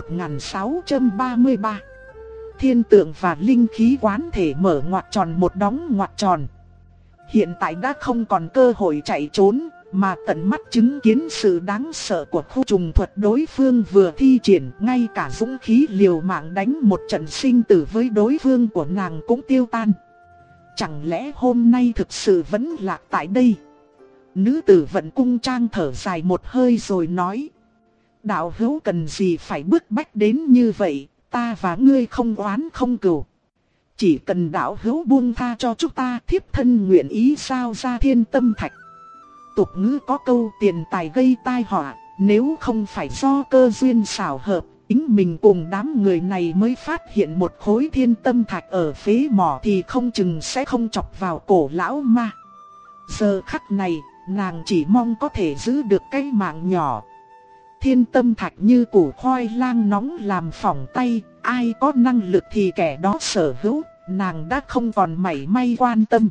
Speaker 1: 1633. Thiên tượng và linh khí quán thể mở ngoặc tròn một đóng ngoặc tròn. Hiện tại đã không còn cơ hội chạy trốn, mà tận mắt chứng kiến sự đáng sợ của khu trùng thuật đối phương vừa thi triển. Ngay cả dũng khí liều mạng đánh một trận sinh tử với đối phương của nàng cũng tiêu tan. Chẳng lẽ hôm nay thực sự vẫn lạc tại đây? Nữ tử Vận Cung Trang thở dài một hơi rồi nói: đạo hữu cần gì phải bức bách đến như vậy, ta và ngươi không oán không cừu. Chỉ cần đạo hữu buông tha cho chúng ta, thiếp thân nguyện ý giao ra thiên tâm thạch. Tục ngữ có câu tiền tài gây tai họa, nếu không phải do cơ duyên xảo hợp, chính mình cùng đám người này mới phát hiện một khối thiên tâm thạch ở phế mỏ thì không chừng sẽ không chọc vào cổ lão ma. Giờ khắc này, nàng chỉ mong có thể giữ được cái mạng nhỏ. Thiên tâm thạch như củ khoai lang nóng làm phỏng tay, ai có năng lực thì kẻ đó sở hữu, nàng đã không còn mảy may quan tâm.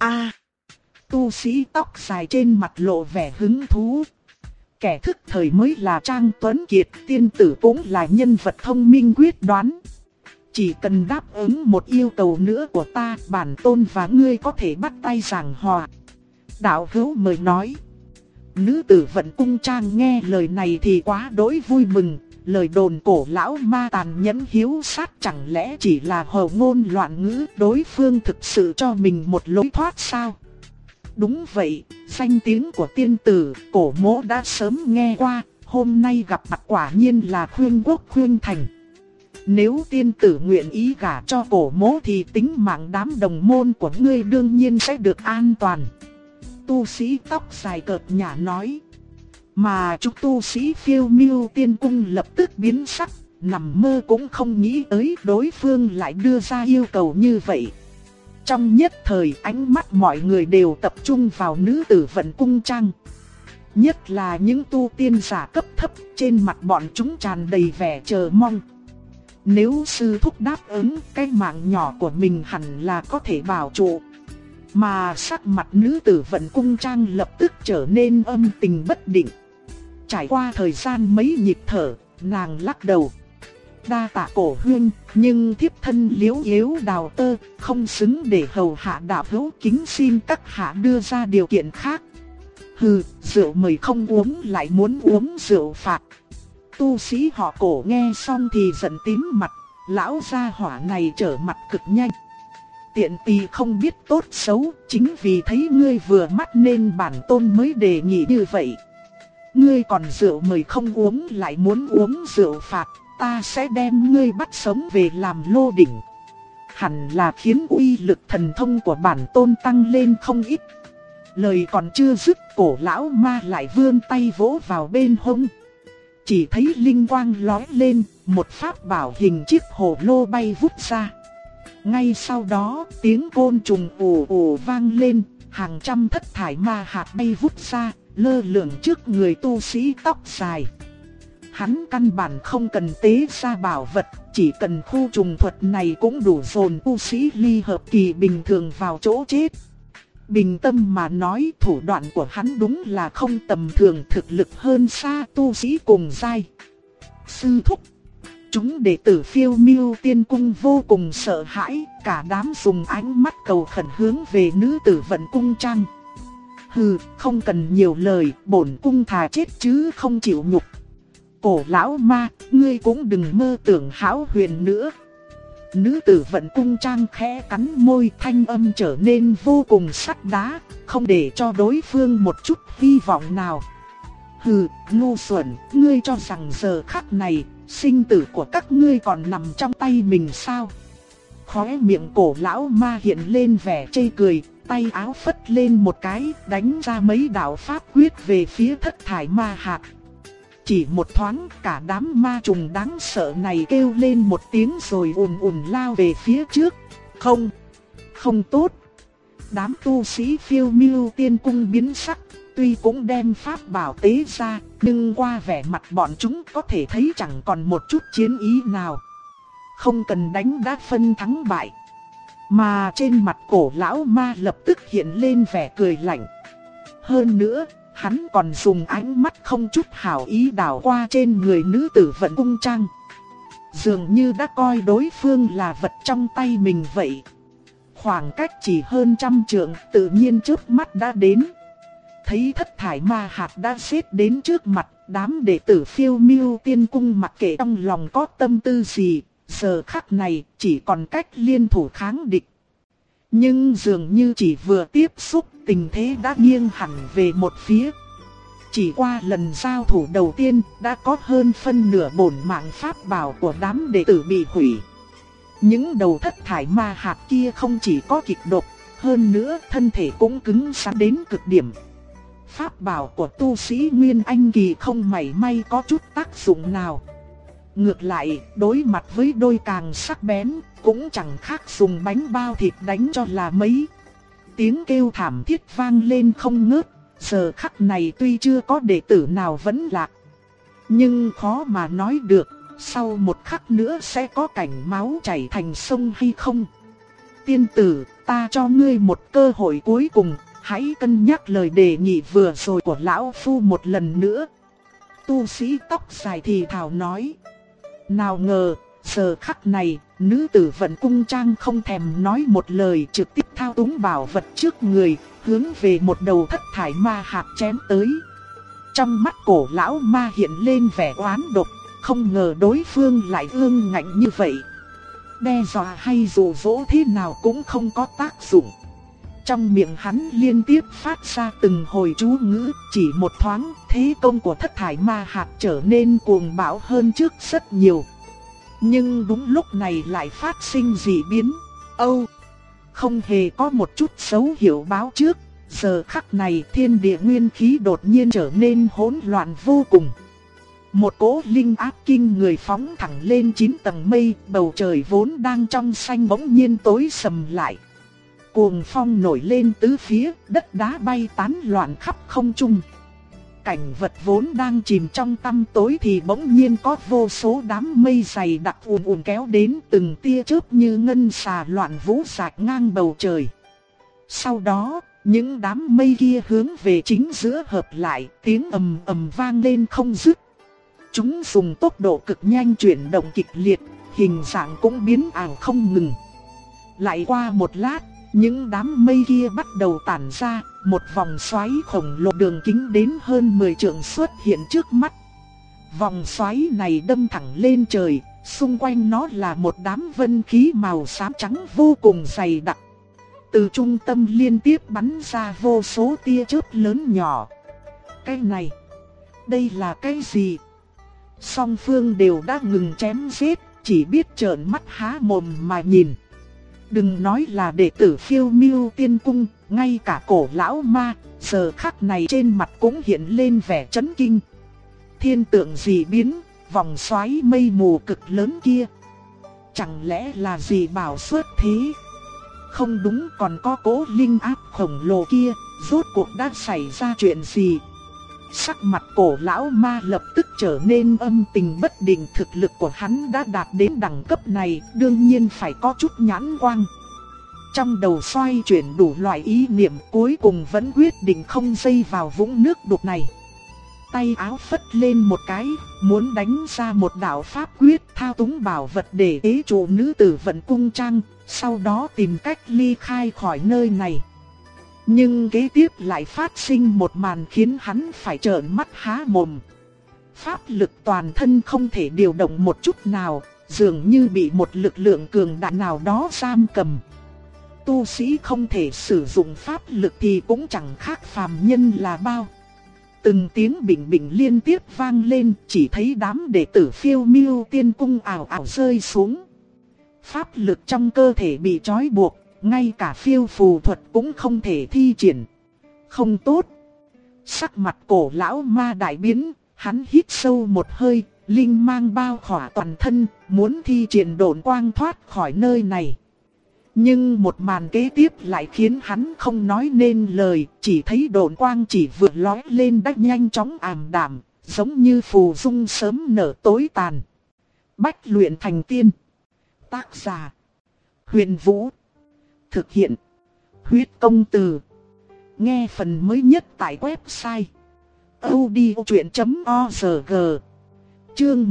Speaker 1: Tu sĩ tóc dài trên mặt lộ vẻ hứng thú. Kẻ thức thời mới là Trang Tuấn Kiệt, tiên tử cũng là nhân vật thông minh quyết đoán. Chỉ cần đáp ứng một yêu cầu nữa của ta, bản tôn và ngươi có thể bắt tay giảng hòa. Đạo hữu mời nói. Nữ tử Vận Cung Trang nghe lời này thì quá đỗi vui mừng. Lời đồn cổ lão ma tàn nhẫn hiếu sát chẳng lẽ chỉ là hầu ngôn loạn ngữ, đối phương thực sự cho mình một lối thoát sao? Đúng vậy, danh tiếng của tiên tử, cổ mỗ đã sớm nghe qua, hôm nay gặp mặt quả nhiên là khuyên quốc khuyên thành. Nếu tiên tử nguyện ý gả cho cổ mỗ thì tính mạng đám đồng môn của ngươi đương nhiên sẽ được an toàn. Tu sĩ tóc dài cợt nhả nói. Mà chúng tu sĩ Phiêu Miêu Tiên Cung lập tức biến sắc, nằm mơ cũng không nghĩ tới đối phương lại đưa ra yêu cầu như vậy. Trong nhất thời ánh mắt mọi người đều tập trung vào nữ tử Vận Cung Trang. Nhất là những tu tiên giả cấp thấp, trên mặt bọn chúng tràn đầy vẻ chờ mong. Nếu sư thúc đáp ứng, cái mạng nhỏ của mình hẳn là có thể bảo trụ. Mà sắc mặt nữ tử Vận Cung Trang lập tức trở nên âm tình bất định. Trải qua thời gian mấy nhịp thở, nàng lắc đầu. Đa tạ cổ huynh, nhưng thiếp thân liếu yếu đào tơ, không xứng để hầu hạ đạo hữu, kính xin các hạ đưa ra điều kiện khác. Hừ, rượu mời không uống lại muốn uống rượu phạt. Tu sĩ họ cổ nghe xong thì giận tím mặt, lão gia hỏa này trở mặt cực nhanh. tiện tỳ không biết tốt xấu, chính vì thấy ngươi vừa mắt nên bản tôn mới đề nghị như vậy. Ngươi còn rượu mời không uống lại muốn uống rượu phạt, ta sẽ đem ngươi bắt sống về làm lô đỉnh. Hẳn là khiến uy lực thần thông của bản tôn tăng lên không ít. Lời còn chưa dứt, cổ lão ma lại vươn tay vỗ vào bên hông. Chỉ thấy linh quang lóe lên, một pháp bảo hình chiếc hồ lô bay vút ra. Ngay sau đó, tiếng côn trùng ồ ồ vang lên, hàng trăm thất thải ma hạt bay vút ra, lơ lửng trước người tu sĩ tóc dài. Hắn căn bản không cần tế ra bảo vật, chỉ cần khu trùng thuật này cũng đủ dồn tu sĩ ly hợp kỳ bình thường vào chỗ chết. Bình tâm mà nói, thủ đoạn của hắn đúng là không tầm thường, thực lực hơn xa tu sĩ cùng giai. Sư thúc, chúng đệ tử Phiêu Miêu Tiên Cung vô cùng sợ hãi, cả đám dùng ánh mắt cầu khẩn hướng về nữ tử Vận Cung Trang. Hừ, không cần nhiều lời, bổn cung thà chết chứ không chịu nhục. Cổ lão ma, ngươi cũng đừng mơ tưởng hão huyền nữa. Nữ tử Vận Cung Trang khẽ cắn môi, thanh âm trở nên vô cùng sắt đá, không để cho đối phương một chút hy vọng nào. Hừ, ngu xuẩn, ngươi cho rằng giờ khắc này, sinh tử của các ngươi còn nằm trong tay mình sao? Khóe miệng cổ lão ma hiện lên vẻ chê cười, tay áo phất lên một cái, đánh ra mấy đạo pháp quyết về phía thất thải ma hạt. Chỉ một thoáng, cả đám ma trùng đáng sợ này kêu lên một tiếng rồi ùn ùn lao về phía trước. Không tốt. Đám tu sĩ Phiêu Miêu Tiên Cung biến sắc, tuy cũng đem pháp bảo tế ra, nhưng qua vẻ mặt bọn chúng có thể thấy chẳng còn một chút chiến ý nào. Không cần đánh đã phân thắng bại. Mà trên mặt cổ lão ma lập tức hiện lên vẻ cười lạnh. Hơn nữa, hắn còn dùng ánh mắt không chút hảo ý đảo qua trên người nữ tử Vận Cung Trang. Dường như đã coi đối phương là vật trong tay mình vậy. Khoảng cách chỉ hơn 100 trượng, tự nhiên trước mắt đã đến. Thấy thất thải ma hạt đã xếp đến trước mặt, đám đệ tử Phiêu Miêu Tiên Cung mặc kệ trong lòng có tâm tư gì, giờ khắc này chỉ còn cách liên thủ kháng địch. Nhưng dường như chỉ vừa tiếp xúc, tình thế đã nghiêng hẳn về một phía. Chỉ qua lần giao thủ đầu tiên, đã có hơn phân nửa bổn mạng pháp bảo của đám đệ tử bị hủy. Những đầu thất thải ma hạt kia không chỉ có kịch độc, hơn nữa thân thể cũng cứng rắn đến cực điểm. Pháp bảo của tu sĩ Nguyên Anh Kỳ không mảy may có chút tác dụng nào. Ngược lại, đối mặt với đôi càng sắc bén, cũng chẳng khác dùng bánh bao thịt đánh cho là mấy. Tiếng kêu thảm thiết vang lên không ngớt, giờ khắc này tuy chưa có đệ tử nào vẫn lạc. Nhưng khó mà nói được, sau một khắc nữa sẽ có cảnh máu chảy thành sông hay không. Tiên tử, ta cho ngươi một cơ hội cuối cùng, hãy cân nhắc lời đề nghị vừa rồi của lão phu một lần nữa. Tu sĩ tóc dài thì thào nói. Nào ngờ, giờ khắc này, nữ tử Vận Cung Trang không thèm nói một lời, trực tiếp thao túng bảo vật trước người, hướng về một đầu thất thải ma hạt chém tới. Trong mắt cổ lão ma hiện lên vẻ oán độc, không ngờ đối phương lại ương ngạnh như vậy. Đe dọa hay dụ dỗ thế nào cũng không có tác dụng. Trong miệng hắn liên tiếp phát ra từng hồi chú ngữ, chỉ một thoáng, thế công của thất thải ma hạt trở nên cuồng bạo hơn trước rất nhiều. Nhưng đúng lúc này lại phát sinh dị biến. Không hề có một chút dấu hiệu báo trước, giờ khắc này thiên địa nguyên khí đột nhiên trở nên hỗn loạn vô cùng. Một cỗ linh áp kinh người phóng thẳng lên 9 tầng mây, bầu trời vốn đang trong xanh bỗng nhiên tối sầm lại. Cuồng phong nổi lên tứ phía, đất đá bay tán loạn khắp không trung. Cảnh vật vốn đang chìm trong tăm tối thì bỗng nhiên có vô số đám mây dày đặc ùn ùn kéo đến, từng tia chớp như ngân xà loạn vũ rạch ngang bầu trời. Sau đó, những đám mây kia hướng về chính giữa hợp lại, tiếng ầm ầm vang lên không dứt. Chúng dùng tốc độ cực nhanh chuyển động kịch liệt, hình dạng cũng biến ảo không ngừng. Lại qua một lát, những đám mây kia bắt đầu tản ra, một vòng xoáy khổng lồ đường kính đến hơn 10 trượng xuất hiện trước mắt. Vòng xoáy này đâm thẳng lên trời, xung quanh nó là một đám vân khí màu xám trắng vô cùng dày đặc. Từ trung tâm liên tiếp bắn ra vô số tia chớp lớn nhỏ. Cái này, đây là cái gì? Song phương đều đã ngừng chém giết, chỉ biết trợn mắt há mồm mà nhìn. Đừng nói là đệ tử Phiêu Miêu Tiên Cung, ngay cả Cổ lão ma, giờ khắc này trên mặt cũng hiện lên vẻ chấn kinh. Thiên tượng dị biến, vòng xoáy mây mù cực lớn kia, chẳng lẽ là dị bảo xuất thế? Không đúng, còn có cỗ linh áp khổng lồ kia, rốt cuộc đã xảy ra chuyện gì? Sắc mặt Cổ lão ma lập tức trở nên âm tình bất định. Thực lực của hắn đã đạt đến đẳng cấp này, đương nhiên phải có chút nhãn quang. Trong đầu xoay chuyển đủ loại ý niệm, cuối cùng vẫn quyết định không dây vào vũng nước đục này. Tay áo phất lên một cái, muốn đánh ra một đạo pháp quyết thao túng bảo vật để ế trụ nữ tử Vận Cung Trang, sau đó tìm cách ly khai khỏi nơi này. Nhưng kế tiếp lại phát sinh một màn khiến hắn phải trợn mắt há mồm. Pháp lực toàn thân không thể điều động một chút nào, dường như bị một lực lượng cường đại nào đó giam cầm. Tu sĩ không thể sử dụng pháp lực thì cũng chẳng khác phàm nhân là bao. Từng tiếng bình bình liên tiếp vang lên, chỉ thấy đám đệ tử Phiêu Miêu Tiên Cung ảo ảo rơi xuống. Pháp lực trong cơ thể bị trói buộc, ngay cả phiêu phù thuật cũng không thể thi triển. Không tốt. Sắc mặt Cổ lão ma đại biến, hắn hít sâu một hơi, linh mang bao khỏa toàn thân, muốn thi triển độn quang thoát khỏi nơi này. Nhưng một màn kế tiếp lại khiến hắn không nói nên lời, chỉ thấy độn quang chỉ vừa lóe lên đã nhanh chóng ảm đạm, giống như phù dung sớm nở tối tàn. Bách luyện thành tiên. Tác giả: Huyền Vũ. Thực hiện: Huyết Công Từ. Nghe phần mới nhất tại website audiochuyện.org. Chương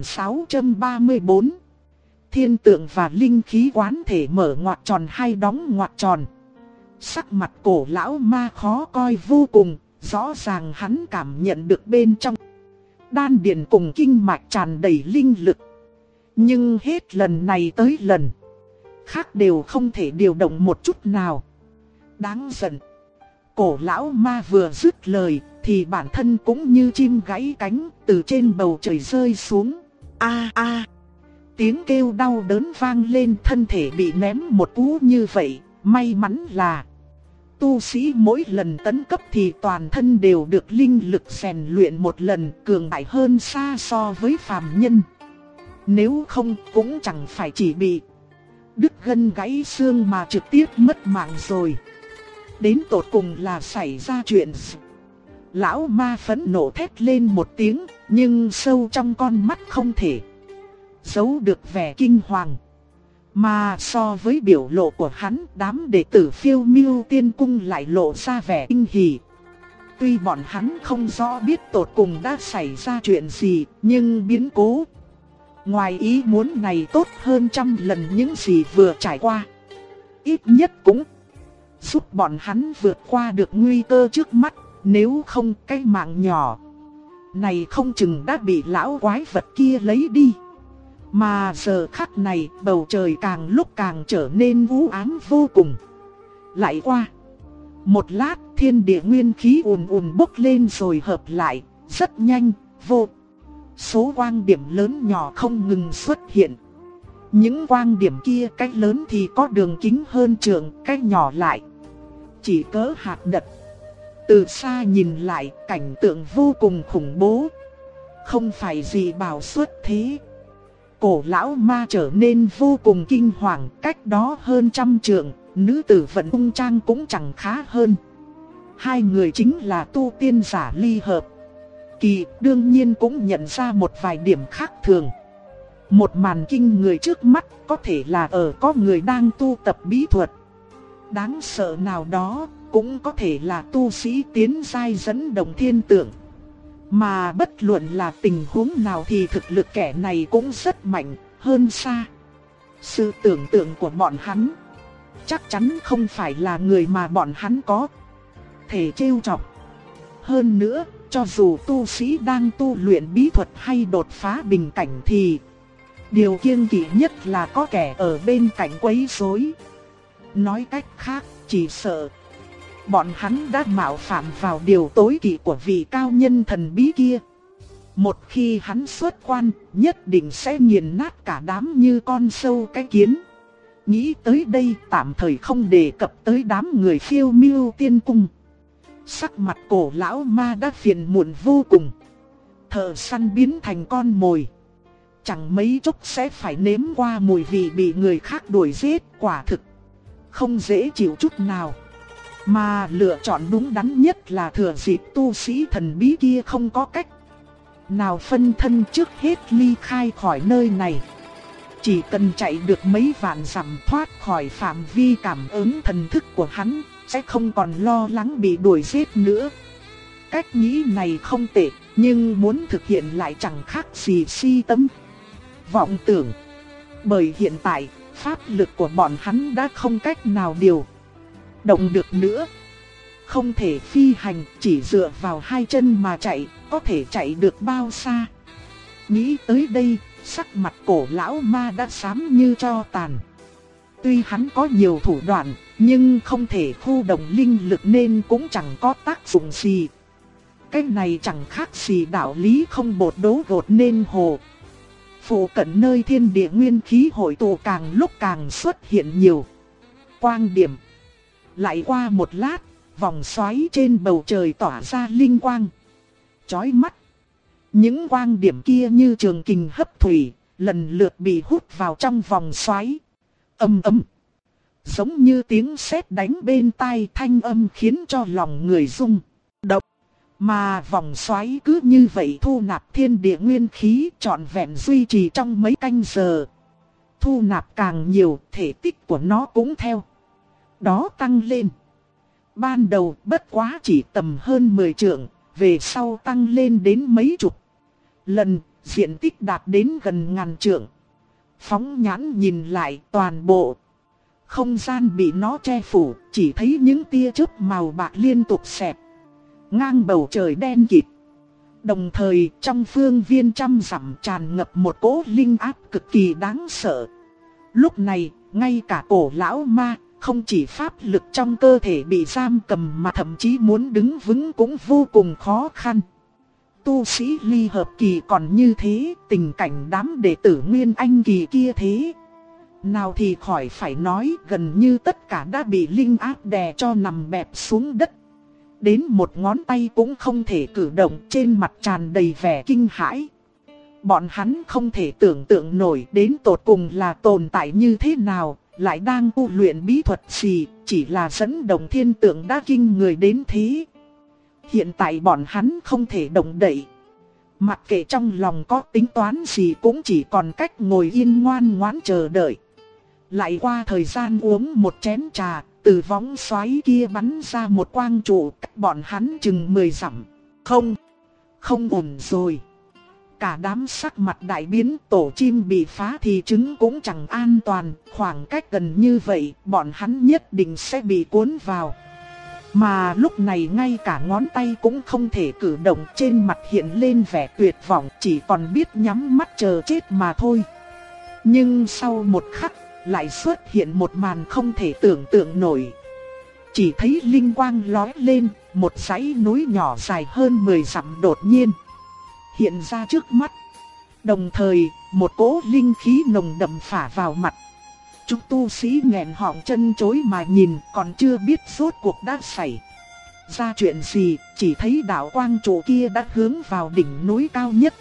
Speaker 1: 1634. Thiên tượng và linh khí quán thể mở ngoặc tròn hay đóng ngoặc tròn. Sắc mặt Cổ lão ma khó coi vô cùng, rõ ràng hắn cảm nhận được bên trong đan điền cùng kinh mạch tràn đầy linh lực. Nhưng hết lần này tới lần khác đều không thể điều động một chút nào. Đáng giận. Cổ lão ma vừa dứt lời thì bản thân cũng như chim gãy cánh từ trên bầu trời rơi xuống. A a. Tiếng kêu đau đớn vang lên, thân thể bị ném một cú như vậy. May mắn là tu sĩ mỗi lần tấn cấp thì toàn thân đều được linh lực rèn luyện một lần, cường đại hơn xa so với phàm nhân. Nếu không cũng chẳng phải chỉ bị đứt gân gãy xương mà trực tiếp mất mạng rồi. Đến tột cùng là xảy ra chuyện gì? Lão ma phẫn nộ thét lên một tiếng, nhưng sâu trong con mắt không thể giấu được vẻ kinh hoàng. Mà so với biểu lộ của hắn, đám đệ tử Phiêu Miêu Tiên Cung lại lộ ra vẻ kinh hỉ. Tuy bọn hắn không rõ biết tột cùng đã xảy ra chuyện gì, nhưng biến cố ngoài ý muốn này tốt hơn trăm lần những gì vừa trải qua. Ít nhất cũng giúp bọn hắn vượt qua được nguy cơ trước mắt, nếu không cái mạng nhỏ này không chừng đã bị lão quái vật kia lấy đi. Mà giờ khắc này bầu trời càng lúc càng trở nên u ám vô cùng. Lại qua một lát, thiên địa nguyên khí ùn ùn bốc lên rồi hợp lại, rất nhanh, vô số quang điểm lớn nhỏ không ngừng xuất hiện. Những quang điểm kia cái lớn thì có đường kính hơn trượng, cái nhỏ lại chỉ cỡ hạt đật. Từ xa nhìn lại, cảnh tượng vô cùng khủng bố. Không phải gì bảo xuất thế. Cổ lão ma trở nên vô cùng kinh hoàng, cách đó hơn trăm trượng, nữ tử Vận Cung Trang cũng chẳng khá hơn. Hai người chính là tu tiên giả ly hợp. Kỳ đương nhiên cũng nhận ra một vài điểm khác thường. Một màn kinh người trước mắt có thể là có người đang tu tập bí thuật đáng sợ nào đó, cũng có thể là tu sĩ tiến giai dẫn động thiên tượng. Mà bất luận là tình huống nào thì thực lực kẻ này cũng rất mạnh, hơn xa sự tưởng tượng của bọn hắn. Chắc chắn không phải là người mà bọn hắn có thể trêu chọc. Hơn nữa, cho dù tu sĩ đang tu luyện bí thuật hay đột phá bình cảnh thì điều kiêng kỵ nhất là có kẻ ở bên cạnh quấy rối. Nói cách khác, chỉ sợ bọn hắn đã mạo phạm vào điều tối kỵ của vị cao nhân thần bí kia. Một khi hắn xuất quan, nhất định sẽ nghiền nát cả đám như con sâu cái kiến. Nghĩ tới đây, tạm thời không đề cập tới đám người phiêu miêu tiên cung. Sắc mặt cổ lão ma đã phiền muộn vô cùng. Thợ săn biến thành con mồi, chẳng mấy chốc sẽ phải nếm qua mùi vị bị người khác đuổi giết, quả thực không dễ chịu chút nào. Mà lựa chọn đúng đắn nhất là thừa dịp tu sĩ thần bí kia không có cách nào phân thân, trước hết ly khai khỏi nơi này. Chỉ cần chạy được mấy vạn dặm thoát khỏi phạm vi cảm ứng thần thức của hắn, sẽ không còn lo lắng bị đuổi giết nữa. Cách nghĩ này không tệ, nhưng muốn thực hiện lại chẳng khác gì si tâm vọng tưởng. Bởi hiện tại, pháp lực của bọn hắn đã không cách nào điều động được nữa. Không thể phi hành, chỉ dựa vào hai chân mà chạy, có thể chạy được bao xa. Nghĩ tới đây, sắc mặt cổ lão ma đã xám như tro tàn. Tuy hắn có nhiều thủ đoạn, nhưng không thể khu động linh lực nên cũng chẳng có tác dụng gì. Cái này chẳng khác gì đạo lý không bột đấu gột nên hồ. Phụ cận nơi thiên địa nguyên khí hội tụ càng lúc càng xuất hiện nhiều quang điểm. Lại qua một lát, vòng xoáy trên bầu trời tỏa ra linh quang chói mắt. Những quang điểm kia như trường kình hấp thủy, lần lượt bị hút vào trong vòng xoáy. Ầm ầm, giống như tiếng sét đánh bên tai, thanh âm khiến cho lòng người rung động. Mà vòng xoáy cứ như vậy thu nạp thiên địa nguyên khí, trọn vẹn duy trì trong mấy canh giờ. Thu nạp càng nhiều, thể tích của nó cũng theo đó tăng lên. Ban đầu bất quá chỉ tầm hơn 10 trượng, về sau tăng lên đến mấy chục lần, diện tích đạt đến gần ngàn trượng. Phóng nhãn nhìn lại, toàn bộ không gian bị nó che phủ, chỉ thấy những tia chớp màu bạc liên tục xẹt ngang bầu trời đen kịt. Đồng thời trong phương viên trăm dặm tràn ngập một cỗ linh áp cực kỳ đáng sợ. Lúc này, ngay cả cổ lão ma, không chỉ pháp lực trong cơ thể bị giam cầm mà thậm chí muốn đứng vững cũng vô cùng khó khăn. Tu sĩ ly hợp kỳ còn như thế, tình cảnh đám đệ tử Nguyên Anh kỳ kia thế nào thì khỏi phải nói, gần như tất cả đã bị linh áp đè cho nằm bẹp xuống đất. Đến một ngón tay cũng không thể cử động, trên mặt tràn đầy vẻ kinh hãi. Bọn hắn không thể tưởng tượng nổi đến tột cùng là tồn tại như thế nào, lại đang tu luyện bí thuật gì, chỉ là dẫn động thiên tượng đã kinh người đến thế. Hiện tại bọn hắn không thể động đậy. Mặc kệ trong lòng có tính toán gì cũng chỉ còn cách ngồi yên ngoan ngoãn chờ đợi. Lại qua thời gian uống một chén trà, từ võng xoáy kia bắn ra một quang trụ cách bọn hắn chừng 10 dặm. Không ổn rồi. Cả đám sắc mặt đại biến, tổ chim bị phá thì trứng cũng chẳng an toàn, khoảng cách gần như vậy, bọn hắn nhất định sẽ bị cuốn vào. Mà lúc này ngay cả ngón tay cũng không thể cử động, trên mặt hiện lên vẻ tuyệt vọng, chỉ còn biết nhắm mắt chờ chết mà thôi. Nhưng sau một khắc, lại xuất hiện một màn không thể tưởng tượng nổi. Chỉ thấy linh quang lóe lên, một dãy núi nhỏ dài hơn 10 dặm đột nhiên hiện ra trước mắt. Đồng thời, một cỗ linh khí nồng đậm phả vào mặt. Chúng tu sĩ nghẹn họng chân chối mà nhìn, còn chưa biết rốt cuộc đã xảy ra chuyện gì, chỉ thấy đạo quang trụ kia đã hướng vào đỉnh núi cao nhất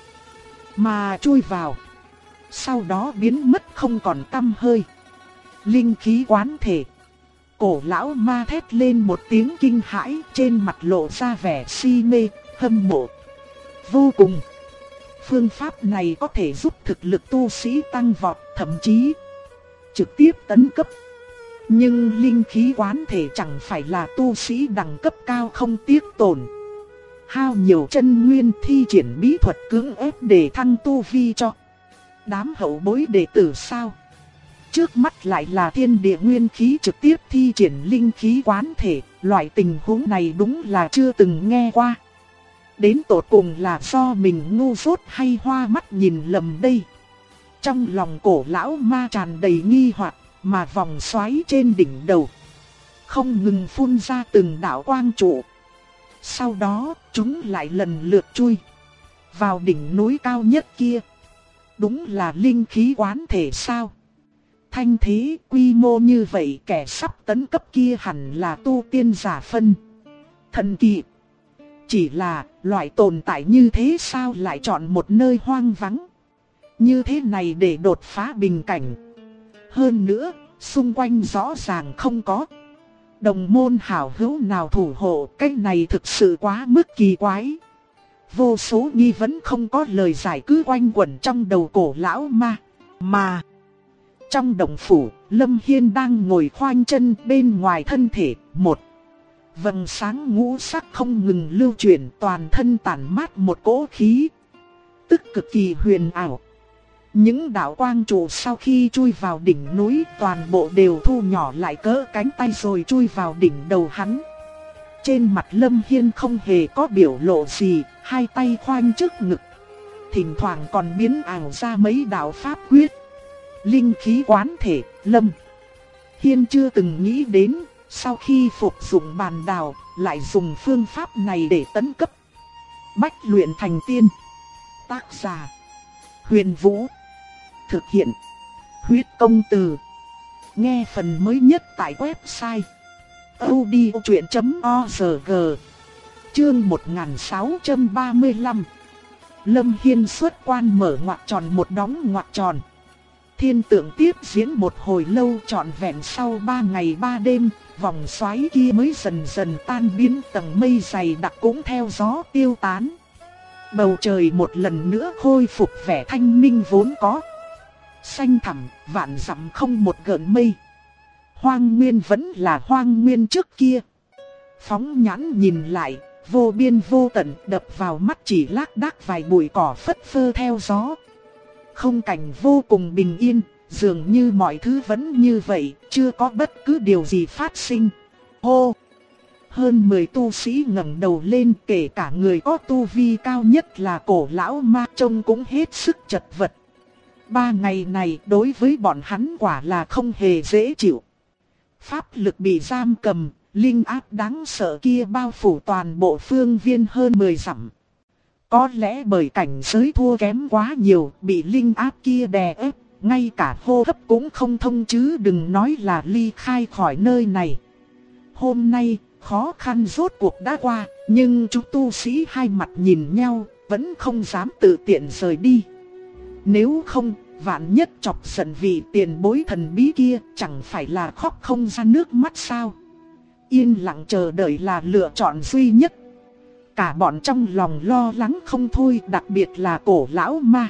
Speaker 1: mà chui vào, sau đó biến mất không còn tăm hơi. Linh khí quán thể. Cổ lão ma thét lên một tiếng kinh hãi, trên mặt lộ ra vẻ si mê, hâm mộ vô cùng. Phương pháp này có thể giúp thực lực tu sĩ tăng vọt, thậm chí trực tiếp tấn cấp. Nhưng linh khí quán thể chẳng phải là tu sĩ đẳng cấp cao không tiếc tổn hao nhiều chân nguyên thi triển bí thuật cưỡng ép để thăng tu vi cho đám hậu bối đệ tử sao? Trước mắt lại là thiên địa nguyên khí trực tiếp thi triển linh khí quán thể, loại tình huống này đúng là chưa từng nghe qua. Đến tột cùng là do mình ngu dốt hay hoa mắt nhìn lầm đây? Trong lòng cổ lão ma tràn đầy nghi hoặc, mà vòng xoáy trên đỉnh đầu không ngừng phun ra từng đạo quang trụ. Sau đó, chúng lại lần lượt chui vào đỉnh núi cao nhất kia. Đúng là linh khí quán thể sao? Thanh thế quy mô như vậy, kẻ sắp tấn cấp kia hẳn là tu tiên giả phân thần kỳ. Chỉ là loại tồn tại như thế sao lại chọn một nơi hoang vắng như thế này để đột phá bình cảnh. Hơn nữa, xung quanh rõ ràng không có đồng môn hảo hữu nào thủ hộ, cái này thực sự quá mức kỳ quái. Vô số nghi vấn không có lời giải cứ quanh quẩn trong đầu cổ lão ma. Mà trong động phủ, Lâm Hiên đang ngồi khoanh chân, bên ngoài thân thể, một vầng sáng ngũ sắc không ngừng lưu chuyển, toàn thân tản mát một cỗ khí tức cực kỳ huyền ảo. Những đạo quang trụ sau khi chui vào đỉnh núi toàn bộ đều thu nhỏ lại cỡ cánh tay rồi chui vào đỉnh đầu hắn. Trên mặt Lâm Hiên không hề có biểu lộ gì, hai tay khoanh trước ngực. Thỉnh thoảng còn biến ảo ra mấy đạo pháp quyết. Linh khí quán thể, Lâm Hiên chưa từng nghĩ đến, sau khi phục dụng bàn đào, lại dùng phương pháp này để tấn cấp. Bách luyện thành tiên. Tác giả: Huyền Vũ. Thực hiện: Huyết Công Từ. Nghe phần mới nhất tại website audiochuyện.org. Chương 1635. Lâm Hiên xuất quan mở ngoặc tròn một đóng ngoặc tròn. Thiên tượng tiếp diễn một hồi lâu trọn vẹn, sau 3 ngày 3 đêm, vòng xoáy kia mới dần dần tan biến, tầng mây dày đặc cũng theo gió tiêu tán. Bầu trời một lần nữa khôi phục vẻ thanh minh vốn có. Xanh thẳm, vạn dặm không một gợn mây. Hoang nguyên vẫn là hoang nguyên trước kia. Phóng nhãn nhìn lại, vô biên vô tận, đập vào mắt chỉ lác đác vài bụi cỏ phất phơ theo gió. Không cảnh vô cùng bình yên, dường như mọi thứ vẫn như vậy, chưa có bất cứ điều gì phát sinh. Hô! Hơn 10 tu sĩ ngẩng đầu lên, kể cả người có tu vi cao nhất là cổ lão ma, trông cũng hết sức chật vật. 3 ngày này đối với bọn hắn quả là không hề dễ chịu. Pháp lực bị giam cầm, linh áp đáng sợ kia bao phủ toàn bộ phương viên hơn 10 dặm. Có lẽ bởi cảnh giới thua kém quá nhiều, bị linh áp kia đè ép, ngay cả hô hấp cũng không thông chứ đừng nói là ly khai khỏi nơi này. Hôm nay, khó khăn rốt cuộc đã qua, nhưng chúng tu sĩ hai mặt nhìn nhau, vẫn không dám tự tiện rời đi. Nếu không, vạn nhất chọc giận vị tiền bối thần bí kia, chẳng phải là khóc không ra nước mắt sao? Yên lặng chờ đợi là lựa chọn duy nhất. Cả bọn trong lòng lo lắng không thôi, đặc biệt là cổ lão ma.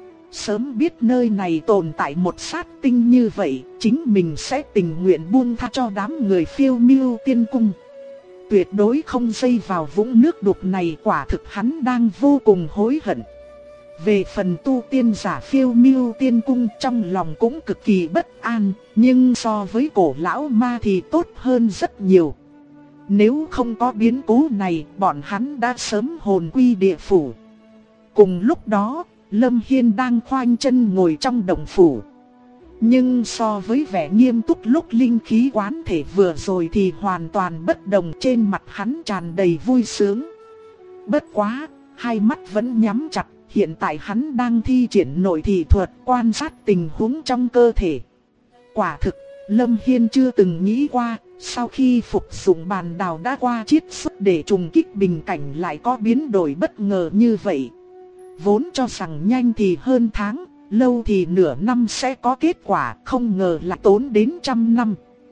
Speaker 1: Sớm biết nơi này tồn tại một sát tinh như vậy, chính mình sẽ tình nguyện buông tha cho đám người phiêu miêu tiên cung. Tuyệt đối không dây vào vũng nước đục này, quả thực hắn đang vô cùng hối hận. Về phần tu tiên giả phiêu miêu tiên cung, trong lòng cũng cực kỳ bất an, nhưng so với cổ lão ma thì tốt hơn rất nhiều. Nếu không có biến cố này, bọn hắn đã sớm hồn quy địa phủ. Cùng lúc đó, Lâm Hiên đang khoanh chân ngồi trong động phủ. Nhưng so với vẻ nghiêm túc lúc linh khí quán thể vừa rồi thì hoàn toàn bất đồng, trên mặt hắn tràn đầy vui sướng. Bất quá, hai mắt vẫn nhắm chặt, hiện tại hắn đang thi triển nội thị thuật quan sát tình huống trong cơ thể. Quả thực, Lâm Hiên chưa từng nghĩ qua, sau khi phục dụng bàn đào đã qua chiết xuất để trùng kích bình cảnh lại có biến đổi bất ngờ như vậy. Vốn cho rằng nhanh thì hơn tháng, lâu thì nửa năm sẽ có kết quả, không ngờ là tốn đến 100 năm.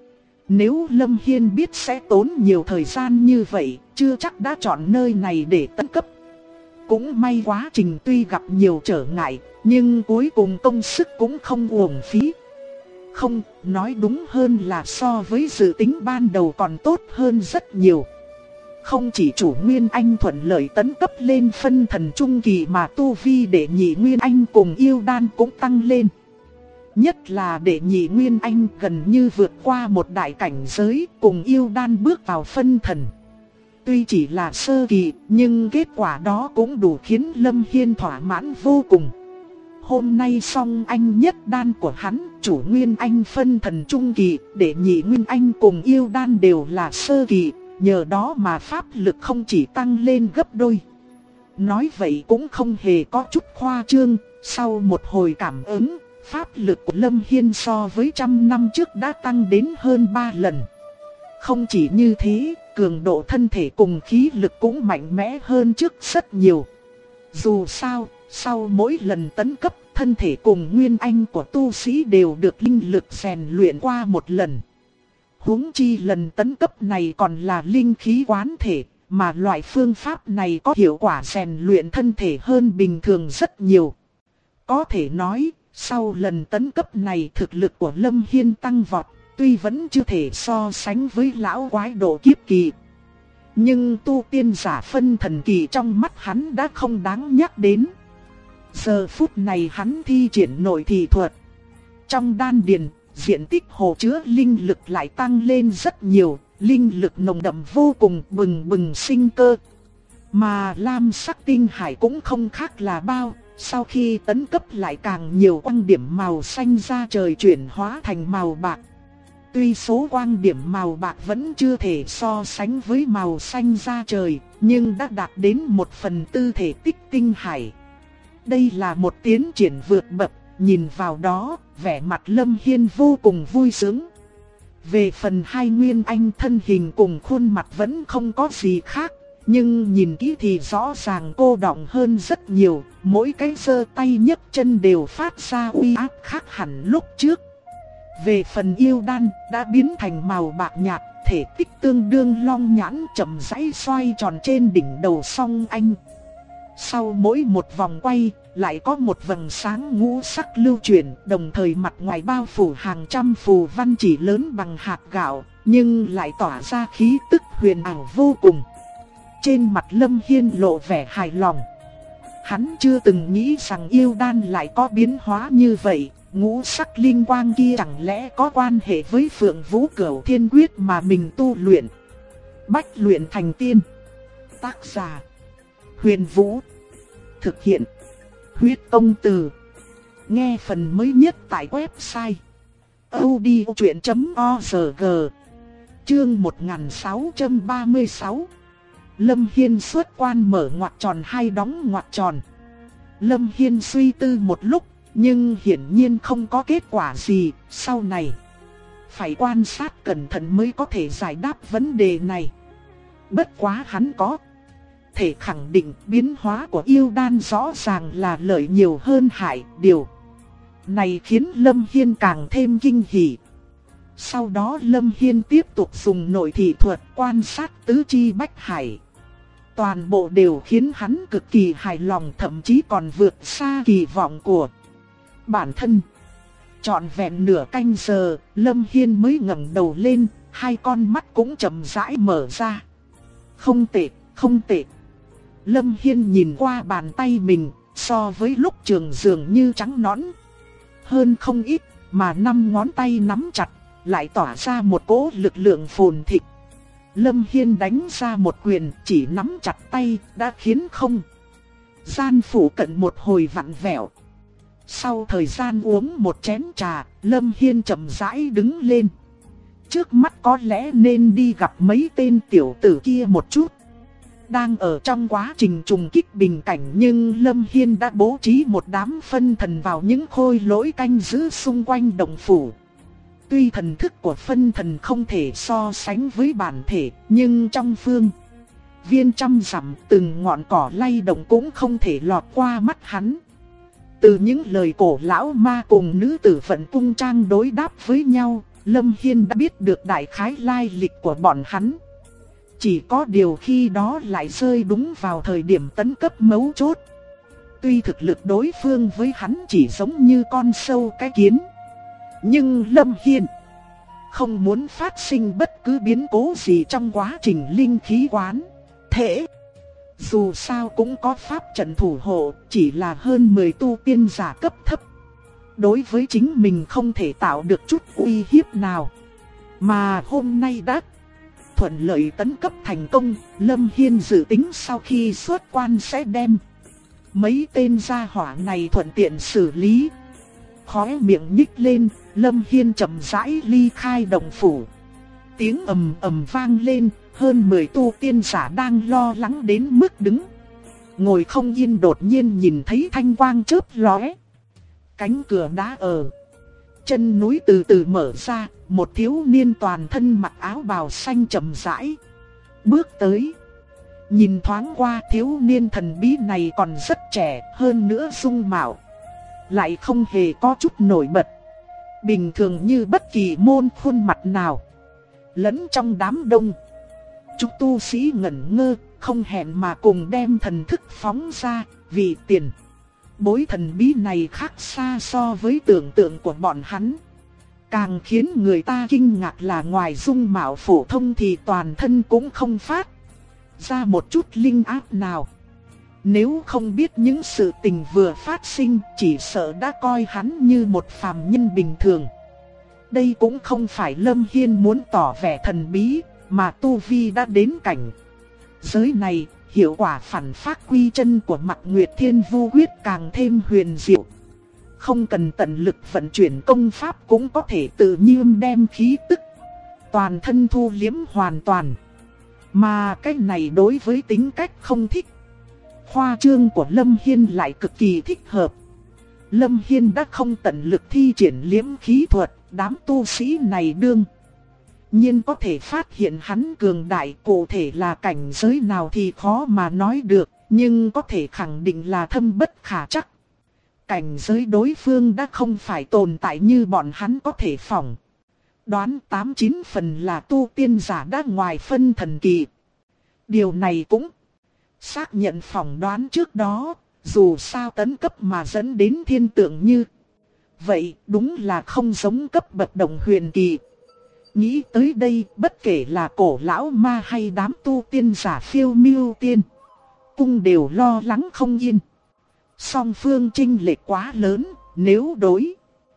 Speaker 1: Nếu Lâm Hiên biết sẽ tốn nhiều thời gian như vậy, chưa chắc đã chọn nơi này để tấn cấp. Cũng may quá trình tuy gặp nhiều trở ngại, nhưng cuối cùng công sức cũng không uổng phí. Không, nói đúng hơn là so với dự tính ban đầu còn tốt hơn rất nhiều. Không chỉ chủ Nguyên Anh thuận lợi tấn cấp lên phân thần trung kỳ mà tu vi đệ nhị Nguyên Anh cùng yêu đan cũng tăng lên. Nhất là đệ nhị Nguyên Anh gần như vượt qua một đại cảnh giới, cùng yêu đan bước vào phân thần. Tuy chỉ là sơ kỳ, nhưng kết quả đó cũng đủ khiến Lâm Hiên thỏa mãn vô cùng. Hôm nay song anh nhất đan của hắn chủ Nguyên Anh phân thần trung kỳ, đệ nhị Nguyên Anh cùng yêu đan đều là sơ kỳ, nhờ đó mà pháp lực không chỉ tăng lên gấp đôi. Nói vậy cũng không hề có chút khoa trương, sau một hồi cảm ứng, pháp lực của Lâm Hiên so với 100 năm trước đã tăng đến hơn 3 lần. Không chỉ như thế, cường độ thân thể cùng khí lực cũng mạnh mẽ hơn trước rất nhiều. Dù sao, sau mỗi lần tấn cấp, thân thể cùng nguyên anh của tu sĩ đều được linh lực rèn luyện qua một lần. Huống chi lần tấn cấp này còn là linh khí quán thể, mà loại phương pháp này có hiệu quả rèn luyện thân thể hơn bình thường rất nhiều. Có thể nói, sau lần tấn cấp này thực lực của Lâm Hiên tăng vọt, tuy vẫn chưa thể so sánh với lão quái độ kiếp kỳ. Nhưng tu tiên giả phân thần kỳ trong mắt hắn đã không đáng nhắc đến. Giờ phút này hắn thi triển nội thị thuật. Trong đan điền, diện tích hồ chứa linh lực lại tăng lên rất nhiều, linh lực nồng đậm vô cùng bừng bừng sinh cơ. Mà lam sắc tinh hải cũng không khác là bao, sau khi tấn cấp lại càng nhiều quang điểm màu xanh ra trời chuyển hóa thành màu bạc. Tuy số quang điểm màu bạc vẫn chưa thể so sánh với màu xanh ra trời, nhưng đã đạt đến 1/4 thể tích tinh hải. Đây là một tiến triển vượt bậc, nhìn vào đó, vẻ mặt Lâm Hiên vô cùng vui sướng. Về phần hai nguyên anh thân hình cùng khuôn mặt vẫn không có gì khác, nhưng nhìn kỹ thì rõ ràng cô đọng hơn rất nhiều, mỗi cái giơ tay nhấc chân đều phát ra uy áp khác hẳn lúc trước. Về phần yêu đan đã biến thành màu bạc nhạt, thể tích tương đương long nhãn chậm rãi xoay tròn trên đỉnh đầu song anh. Sau mỗi một vòng quay, lại có một vầng sáng ngũ sắc lưu chuyển, đồng thời mặt ngoài bao phủ hàng trăm phù văn chỉ lớn bằng hạt gạo, nhưng lại tỏa ra khí tức huyền ảo vô cùng. Trên mặt Lâm Hiên lộ vẻ hài lòng. Hắn chưa từng nghĩ rằng yêu đan lại có biến hóa như vậy, ngũ sắc linh quang kia chẳng lẽ có quan hệ với Phượng Vũ Cửu Thiên Quyết mà mình tu luyện. Bách luyện thành tiên. Tác giả: Huyền Vũ. Thực hiện: Huyết Công Từ. Nghe phần mới nhất tại website audiochuyện.org. Chương 1636. Lâm Hiên xuất quan mở ngoặc tròn hai đóng ngoặc tròn. Lâm Hiên suy tư một lúc, nhưng hiển nhiên không có kết quả gì. Sau này phải quan sát cẩn thận mới có thể giải đáp vấn đề này. Bất quá hắn có thể khẳng định biến hóa của yêu đan rõ ràng là lợi nhiều hơn hại. Điều này khiến Lâm Hiên càng thêm kinh hỉ. Sau đó Lâm Hiên tiếp tục dùng nội thị thuật quan sát tứ chi bách hải. Toàn bộ đều khiến hắn cực kỳ hài lòng, thậm chí còn vượt xa kỳ vọng của bản thân. Trọn vẹn nửa canh giờ, Lâm Hiên mới ngẩng đầu lên, hai con mắt cũng chậm rãi mở ra. Không tệ, không tệ. Lâm Hiên nhìn qua bàn tay mình, so với lúc trường dường như trắng nõn hơn không ít, mà 5 ngón tay nắm chặt, lại tỏa ra một cỗ lực lượng phồn thịnh. Lâm Hiên đánh ra một quyền, chỉ nắm chặt tay, đã khiến không gian phủ cận một hồi vặn vẹo. Sau thời gian uống một chén trà, Lâm Hiên chậm rãi đứng lên. Trước mắt có lẽ nên đi gặp mấy tên tiểu tử kia một chút. Đang ở trong quá trình trùng kích bình cảnh, nhưng Lâm Hiên đã bố trí một đám phân thần vào những khôi lỗi canh giữ xung quanh động phủ. Tuy thần thức của phân thần không thể so sánh với bản thể, nhưng trong phương viên trăm dặm từng ngọn cỏ lay động cũng không thể lọt qua mắt hắn. Từ những lời cổ lão ma cùng nữ tử vận cung trang đối đáp với nhau, Lâm Hiên đã biết được đại khái lai lịch của bọn hắn. Chỉ có điều khi đó lại rơi đúng vào thời điểm tấn cấp mấu chốt. Tuy thực lực đối phương với hắn chỉ giống như con sâu cái kiến, nhưng Lâm Hiên không muốn phát sinh bất cứ biến cố gì trong quá trình linh khí quán thể. Dù sao cũng có pháp trận thủ hộ, chỉ là hơn 10 tu tiên giả cấp thấp. Đối với chính mình không thể tạo được chút uy hiếp nào. Mà hôm nay đã thuận lợi tấn cấp thành công, Lâm Hiên dự tính sau khi xuất quan sẽ đem mấy tên gia hỏa này thuận tiện xử lý. Khóe miệng nhích lên, Lâm Hiên chậm rãi ly khai động phủ. Tiếng ầm ầm vang lên, hơn 10 tu tiên giả đang lo lắng đến mức đứng ngồi không yên đột nhiên nhìn thấy thanh quang chớp lóe. Cánh cửa đá ở chân núi từ từ mở ra, một thiếu niên toàn thân mặc áo bào xanh chậm rãi bước tới. Nhìn thoáng qua, thiếu niên thần bí này còn rất trẻ, hơn nữa dung mạo lại không hề có chút nổi bật, bình thường như bất kỳ môn khuôn mặt nào. Lẫn trong đám đông, chúng tu sĩ ngẩn ngơ, không hẹn mà cùng đem thần thức phóng ra, vì tiền bối thần bí này khác xa so với tưởng tượng của bọn hắn. Càng khiến người ta kinh ngạc là ngoài dung mạo phổ thông thì toàn thân cũng không phát ra một chút linh áp nào. Nếu không biết những sự tình vừa phát sinh, chỉ sợ đã coi hắn như một phàm nhân bình thường. Đây cũng không phải Lâm Hiên muốn tỏ vẻ thần bí, mà tu vi đã đến cảnh giới này, hiệu quả phản phát quy chân của Mạc Nguyệt Thiên Vu Quyết càng thêm huyền diệu. Không cần tận lực vận chuyển công pháp cũng có thể tự nhiên đem khí tức toàn thân thu liếm hoàn toàn. Mà cái này đối với tính cách không thích khoa trương của Lâm Hiên lại cực kỳ thích hợp. Lâm Hiên đã không tận lực thi triển liếm khí thuật, đám tu sĩ này đương nhiên có thể phát hiện hắn cường đại, cụ thể là cảnh giới nào thì khó mà nói được, nhưng có thể khẳng định là thâm bất khả trắc. Cảnh giới đối phương đã không phải tồn tại như bọn hắn có thể phỏng đoán, 8-9 phần là tu tiên giả đã ngoài phân thần kỳ. Điều này cũng xác nhận phỏng đoán trước đó, dù sao tấn cấp mà dẫn đến thiên tượng như vậy đúng là không giống cấp bậc đồng huyền kỳ. Nghĩ tới đây, bất kể là cổ lão ma hay đám tu tiên giả phiêu miêu tiên cung đều lo lắng không yên. Song phương chênh lệch quá lớn, nếu đối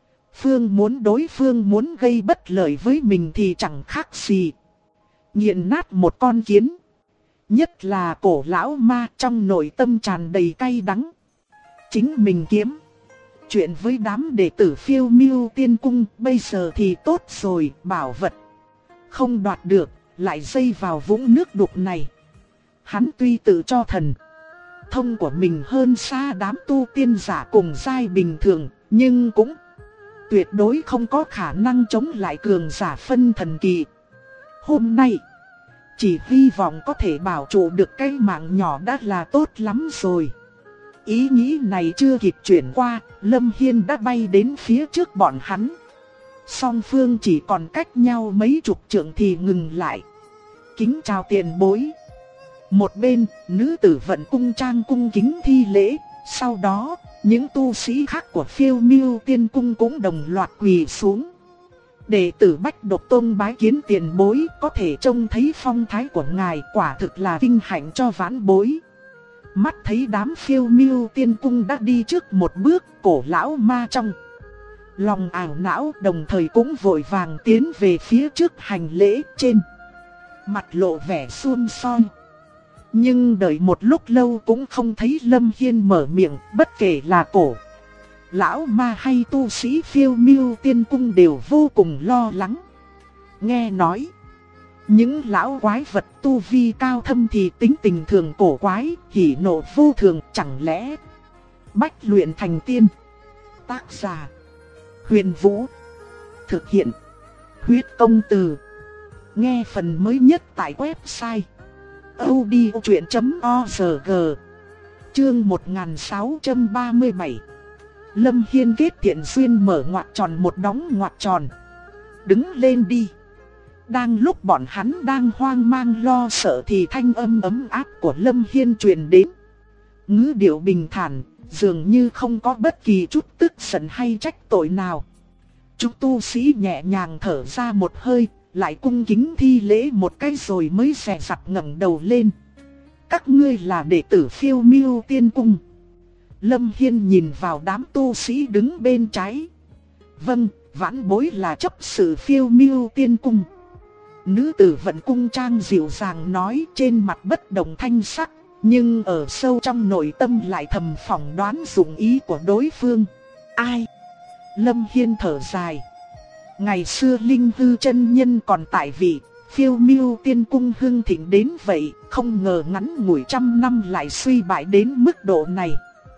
Speaker 1: phương muốn gây bất lợi với mình thì chẳng khác gì nghiền nát một con kiến. Nhất là cổ lão ma trong nội tâm tràn đầy cay đắng. Chính mình kiếm chuyện với đám đệ tử phiêu miêu tiên cung, bây giờ thì tốt rồi, bảo vật không đoạt được, lại dây vào vũng nước đục này. Hắn tuy tự cho thần thông của mình hơn xa đám tu tiên giả cùng giai bình thường, nhưng cũng tuyệt đối không có khả năng chống lại cường giả phân thần kỳ. Hôm nay, chỉ hy vọng có thể bảo trụ được cái mạng nhỏ đã là tốt lắm rồi. Ý nghĩ này chưa kịp chuyển qua, Lâm Hiên đã bay đến phía trước bọn hắn. Song phương chỉ còn cách nhau mấy chục trượng thì ngừng lại. Kính chào tiền bối. Một bên, nữ tử vận cung trang cung kính thi lễ. Sau đó, những tu sĩ khác của phiêu miêu tiên cung cũng đồng loạt quỳ xuống. Đệ tử Bách Độc Tôn bái kiến tiền bối, có thể trông thấy phong thái của ngài, quả thực là vinh hạnh cho vãn bối. Mắt thấy đám phiêu miêu tiên cung đã đi trước một bước, cổ lão ma trong lòng ảo não, đồng thời cũng vội vàng tiến về phía trước hành lễ, trên mặt lộ vẻ xuân son. Nhưng đợi một lúc lâu cũng không thấy Lâm Hiên mở miệng, bất kể là cổ lão ma hay tu sĩ phiêu miêu tiên cung đều vô cùng lo lắng. Nghe nói, những lão quái vật tu vi cao thâm thì tính tình thường cổ quái, hỉ nộ vô thường, chẳng lẽ bách luyện thành tiên. Tác giả Huyền Vũ, thực hiện Huyết Công Từ. Nghe phần mới nhất tại website audiochuyện.org. Chương 1637. Lâm Hiên kết thiện duyên mở ngoặc tròn một đóng ngoặc tròn. Đứng lên đi. Đang lúc bọn hắn đang hoang mang lo sợ thì thanh âm ấm áp của Lâm Hiên truyền đến. Ngữ điệu bình thản, dường như không có bất kỳ chút tức giận hay trách tội nào. Chúng tu sĩ nhẹ nhàng thở ra một hơi, lại cung kính thi lễ một cái rồi mới dè dặt ngẩng đầu lên. Các ngươi là đệ tử phiêu miêu tiên cung. Lâm Hiên nhìn vào đám tu sĩ đứng bên trái. Vâng, vãn bối là chấp sự phiêu miêu tiên cung. Nữ tử vận cung trang dịu dàng nói, trên mặt bất động thanh sắc, nhưng ở sâu trong nội tâm lại thầm phỏng đoán dụng ý của đối phương. Ai? Lâm Hiên thở dài. Ngày xưa Linh Hư chân nhân còn tại vị, Phiêu Miêu Tiên Cung hưng thịnh đến vậy, không ngờ ngắn ngủi trăm năm lại suy bại đến mức độ này.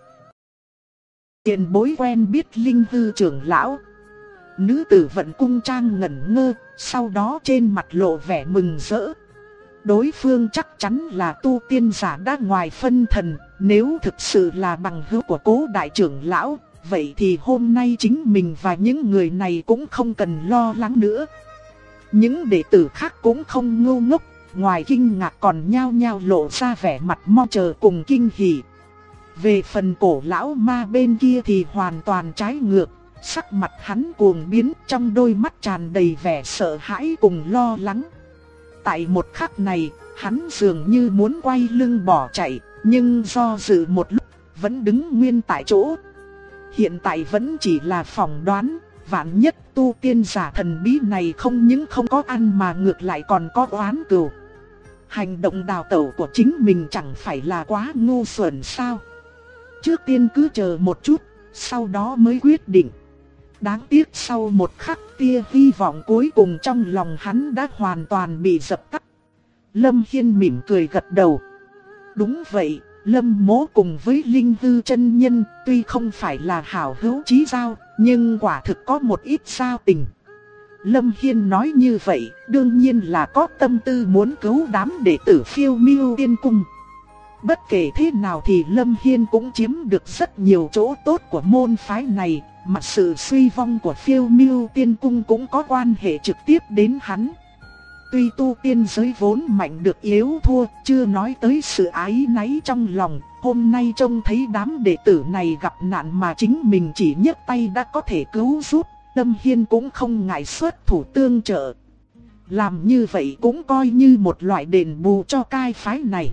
Speaker 1: Tiền bối quen biết Linh Hư trưởng lão. Nữ tử Vận Cung Trang ngẩn ngơ, sau đó trên mặt lộ vẻ mừng rỡ. Đối phương chắc chắn là tu tiên giả đã ngoài phân thần, nếu thực sự là bằng hữu của Cố đại trưởng lão, vậy thì hôm nay chính mình và những người này cũng không cần lo lắng nữa. Những đệ tử khác cũng không ngu ngốc, ngoài kinh ngạc còn nhao nhao lộ ra vẻ mặt mong chờ cùng kinh hỉ. Về phần Cổ lão ma bên kia thì hoàn toàn trái ngược, sắc mặt hắn cuồng biến, trong đôi mắt tràn đầy vẻ sợ hãi cùng lo lắng. Tại một khắc này, hắn dường như muốn quay lưng bỏ chạy, nhưng do dự một lúc, vẫn đứng nguyên tại chỗ. Hiện tại vẫn chỉ là phỏng đoán, vạn nhất tu tiên giả thần bí này không những không có ăn mà ngược lại còn có oán cừu. Hành động đào tẩu của chính mình chẳng phải là quá ngu xuẩn sao? Trước tiên cứ chờ một chút, sau đó mới quyết định. Đáng tiếc sau một khắc tia hy vọng cuối cùng trong lòng hắn đã hoàn toàn bị dập tắt. Lâm Hiên mỉm cười gật đầu. Đúng vậy, Lâm Mỗ cùng với Linh Hư chân nhân tuy không phải là hảo hữu chí giao, nhưng quả thực có một ít giao tình. Lâm Hiên nói như vậy, đương nhiên là có tâm tư muốn cứu đám đệ tử Phiêu Miêu Tiên Cung. Bất kể thế nào thì Lâm Hiên cũng chiếm được rất nhiều chỗ tốt của môn phái này, mà sự suy vong của Phiêu Miêu Tiên Cung cũng có quan hệ trực tiếp đến hắn. Tuy tu tiên giới vốn mạnh được yếu thua, chưa nói tới sự ái náy trong lòng, hôm nay trông thấy đám đệ tử này gặp nạn mà chính mình chỉ nhấc tay đã có thể cứu giúp, Lâm Hiên cũng không ngại xuất thủ tương trợ. Làm như vậy cũng coi như một loại đền bù cho cai phái này.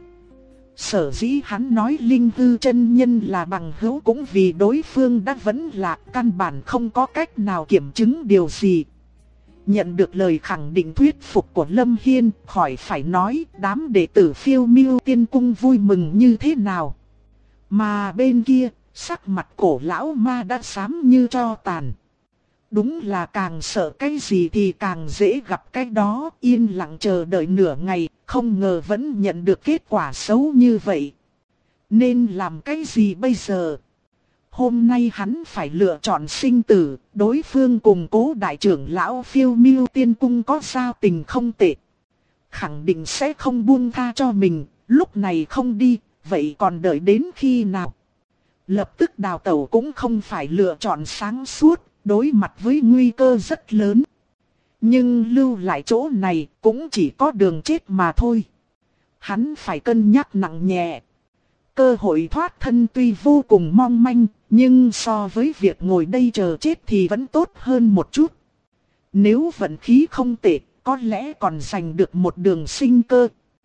Speaker 1: Sở dĩ hắn nói Linh Hư chân nhân là bằng hữu cũng vì đối phương đã vẫn lạc, căn bản không có cách nào kiểm chứng điều gì. Nhận được lời khẳng định thuyết phục của Lâm Hiên, khỏi phải nói đám đệ tử Phiêu Miêu Tiên Cung vui mừng như thế nào. Mà bên kia, sắc mặt Cổ lão ma đã xám như tro tàn. Đúng là càng sợ cái gì thì càng dễ gặp cái đó, yên lặng chờ đợi nửa ngày, không ngờ vẫn nhận được kết quả xấu như vậy. Nên làm cái gì bây giờ? Hôm nay hắn phải lựa chọn sinh tử, đối phương cùng Cố đại trưởng lão Phiêu Miêu Tiên Cung có giao tình không tệ. Khẳng định sẽ không buông tha cho mình, lúc này không đi, vậy còn đợi đến khi nào? Lập tức đào tẩu cũng không phải lựa chọn sáng suốt, đối mặt với nguy cơ rất lớn. Nhưng lưu lại chỗ này cũng chỉ có đường chết mà thôi. Hắn phải cân nhắc nặng nhẹ. Cơ hội thoát thân tuy vô cùng mong manh, nhưng so với việc ngồi đây chờ chết thì vẫn tốt hơn một chút. Nếu vận khí không tệ, có lẽ còn giành được một đường sinh cơ.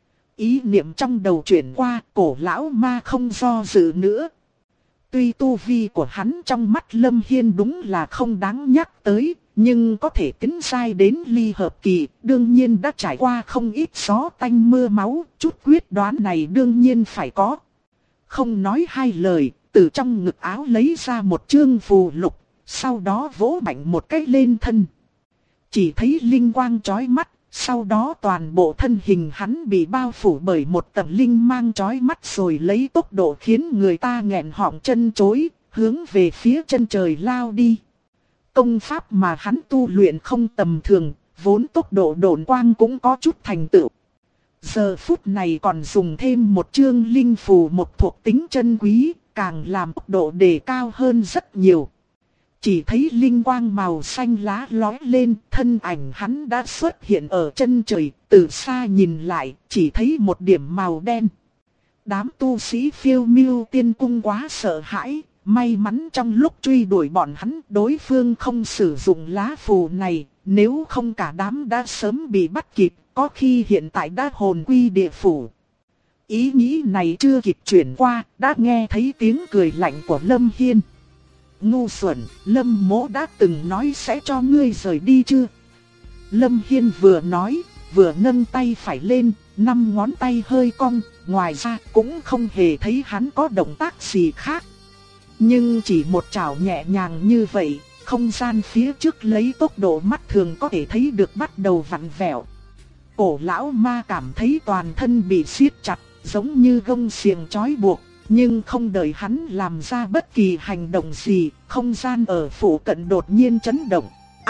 Speaker 1: Ý niệm trong đầu chuyển qua, Cổ lão ma không do dự nữa. Tuy tu vi của hắn trong mắt Lâm Hiên đúng là không đáng nhắc tới, nhưng có thể tiến sai đến ly hợp kỳ, đương nhiên đã trải qua không ít gió tanh mưa máu, chút quyết đoán này đương nhiên phải có. Không nói hai lời, từ trong ngực áo lấy ra một chương phù lục, sau đó vỗ mạnh một cái lên thân. Chỉ thấy linh quang chói mắt, sau đó toàn bộ thân hình hắn bị bao phủ bởi một tầng linh mang chói mắt rồi lấy tốc độ khiến người ta nghẹn họng chân chối, hướng về phía chân trời lao đi. Công pháp mà hắn tu luyện không tầm thường, vốn tốc độ độn quang cũng có chút thành tựu. Giờ phút này còn dùng thêm một chương linh phù một thuộc tính chân quý, càng làm tốc độ đề cao hơn rất nhiều. Chỉ thấy linh quang màu xanh lá lóe lên, thân ảnh hắn đã xuất hiện ở chân trời, từ xa nhìn lại, chỉ thấy một điểm màu đen. Đám tu sĩ Phiêu Miêu Tiên Cung quá sợ hãi, may mắn trong lúc truy đuổi bọn hắn, đối phương không sử dụng lá phù này, nếu không cả đám đã sớm bị bắt kịp, có khi hiện tại đã hồn quy địa phủ. Ý nghĩ này chưa kịp chuyển qua, đã nghe thấy tiếng cười lạnh của Lâm Hiên. Ngu xuẩn, Lâm Mỗ đã từng nói sẽ cho ngươi rời đi chưa? Lâm Hiên vừa nói, vừa nâng tay phải lên, 5 ngón tay hơi cong, ngoài ra cũng không hề thấy hắn có động tác gì khác. Nhưng chỉ một chảo nhẹ nhàng như vậy, Không gian phía trước lấy tốc độ mắt thường có thể thấy được bắt đầu vặn vẹo. Cổ lão ma cảm thấy toàn thân bị siết chặt, giống như gông xiềng trói buộc. Nhưng không đợi hắn làm ra bất kỳ hành động gì, không gian ở phụ cận đột nhiên chấn động.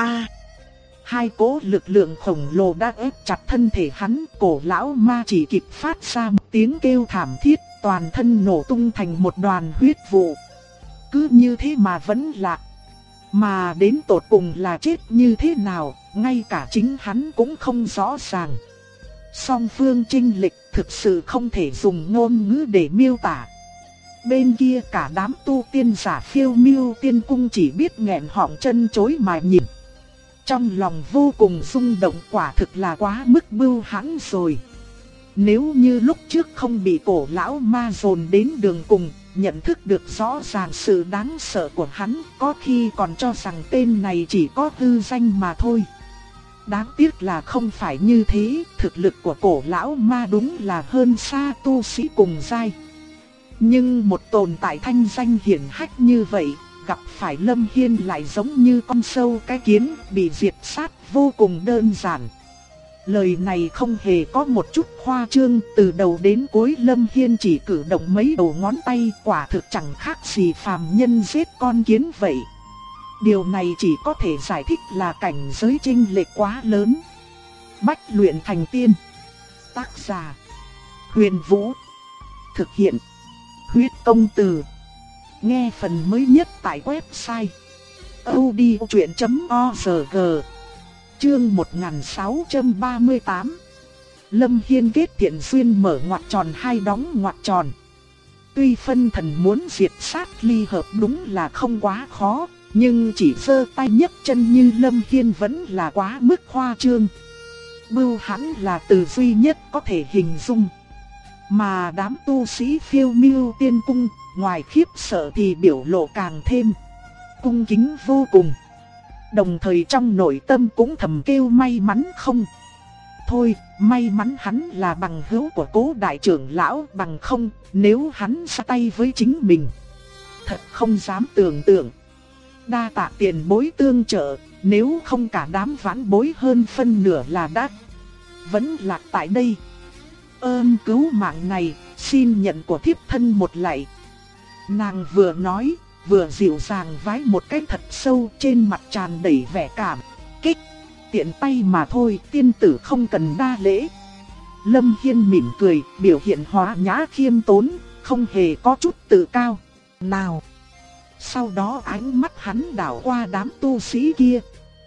Speaker 1: Hai cỗ lực lượng khổng lồ đã ép chặt thân thể hắn. Cổ lão ma chỉ kịp phát ra một tiếng kêu thảm thiết, toàn thân nổ tung thành một đoàn huyết vụ. Cứ như thế mà vẫn lạc. Mà đến tột cùng là chết như thế nào, ngay cả chính hắn cũng không rõ ràng. Song phương chênh lệch thực sự không thể dùng ngôn ngữ để miêu tả. Bên kia cả đám tu tiên giả Phiêu Miêu Tiên Cung chỉ biết nghẹn họng chân chối mà nhìn. Trong lòng vô cùng rung động, quả thực là quá mức bưu hãn rồi. Nếu như lúc trước không bị cổ lão ma dồn đến đường cùng, nhận thức được rõ ràng sự đáng sợ của hắn, có khi còn cho rằng tên này chỉ có hư danh mà thôi. Đáng tiếc là không phải như thế, thực lực của cổ lão ma đúng là hơn xa tu sĩ cùng giai. Nhưng một tồn tại thanh danh hiển hách như vậy, gặp phải Lâm Hiên lại giống như con sâu cái kiến, bị diệt sát vô cùng đơn giản. Lời này không hề có một chút khoa trương, từ đầu đến cuối Lâm Hiên chỉ cử động mấy đầu ngón tay, quả thực chẳng khác gì phàm nhân giết con kiến vậy. Điều này chỉ có thể giải thích là cảnh giới chênh lệch quá lớn. Bách luyện thành tiên. Tác giả: Huyền Vũ. Thực hiện: Huyết Công Từ. Nghe phần mới nhất tại website audiochuyện.org. Chương 1638. Lâm Hiên kết thiện duyên mở ngoặc tròn hai đóng ngoặc tròn. Tuy phân thần muốn diệt sát ly hợp đúng là không quá khó, nhưng chỉ giơ tay nhấc chân như Lâm Hiên vẫn là quá mức khoa trương. Bưu hãn là từ duy nhất có thể hình dung. Mà đám tu sĩ Phiêu Miêu Tiên Cung, ngoài khiếp sợ thì biểu lộ càng thêm cung kính vô cùng. Đồng thời trong nội tâm cũng thầm kêu may mắn không. Thôi, may mắn hắn là bằng hữu của Cố đại trưởng lão, bằng không, nếu hắn ra tay với chính mình, thật không dám tưởng tượng. Đa tạ tiền bối tương trợ, nếu không cả đám vãn bối hơn phân nửa là đã vẫn lạc tại đây. Ơn cứu mạng này, xin nhận của thiếp thân một lạy. Nàng vừa nói, vừa dịu dàng vái một cái thật sâu, trên mặt tràn đầy vẻ cảm kích. Tiện tay mà thôi, tiên tử không cần đa lễ. Lâm Hiên mỉm cười, biểu hiện hóa nhã khiêm tốn, không hề có chút tự cao nào. Sau đó ánh mắt hắn đảo qua đám tu sĩ kia.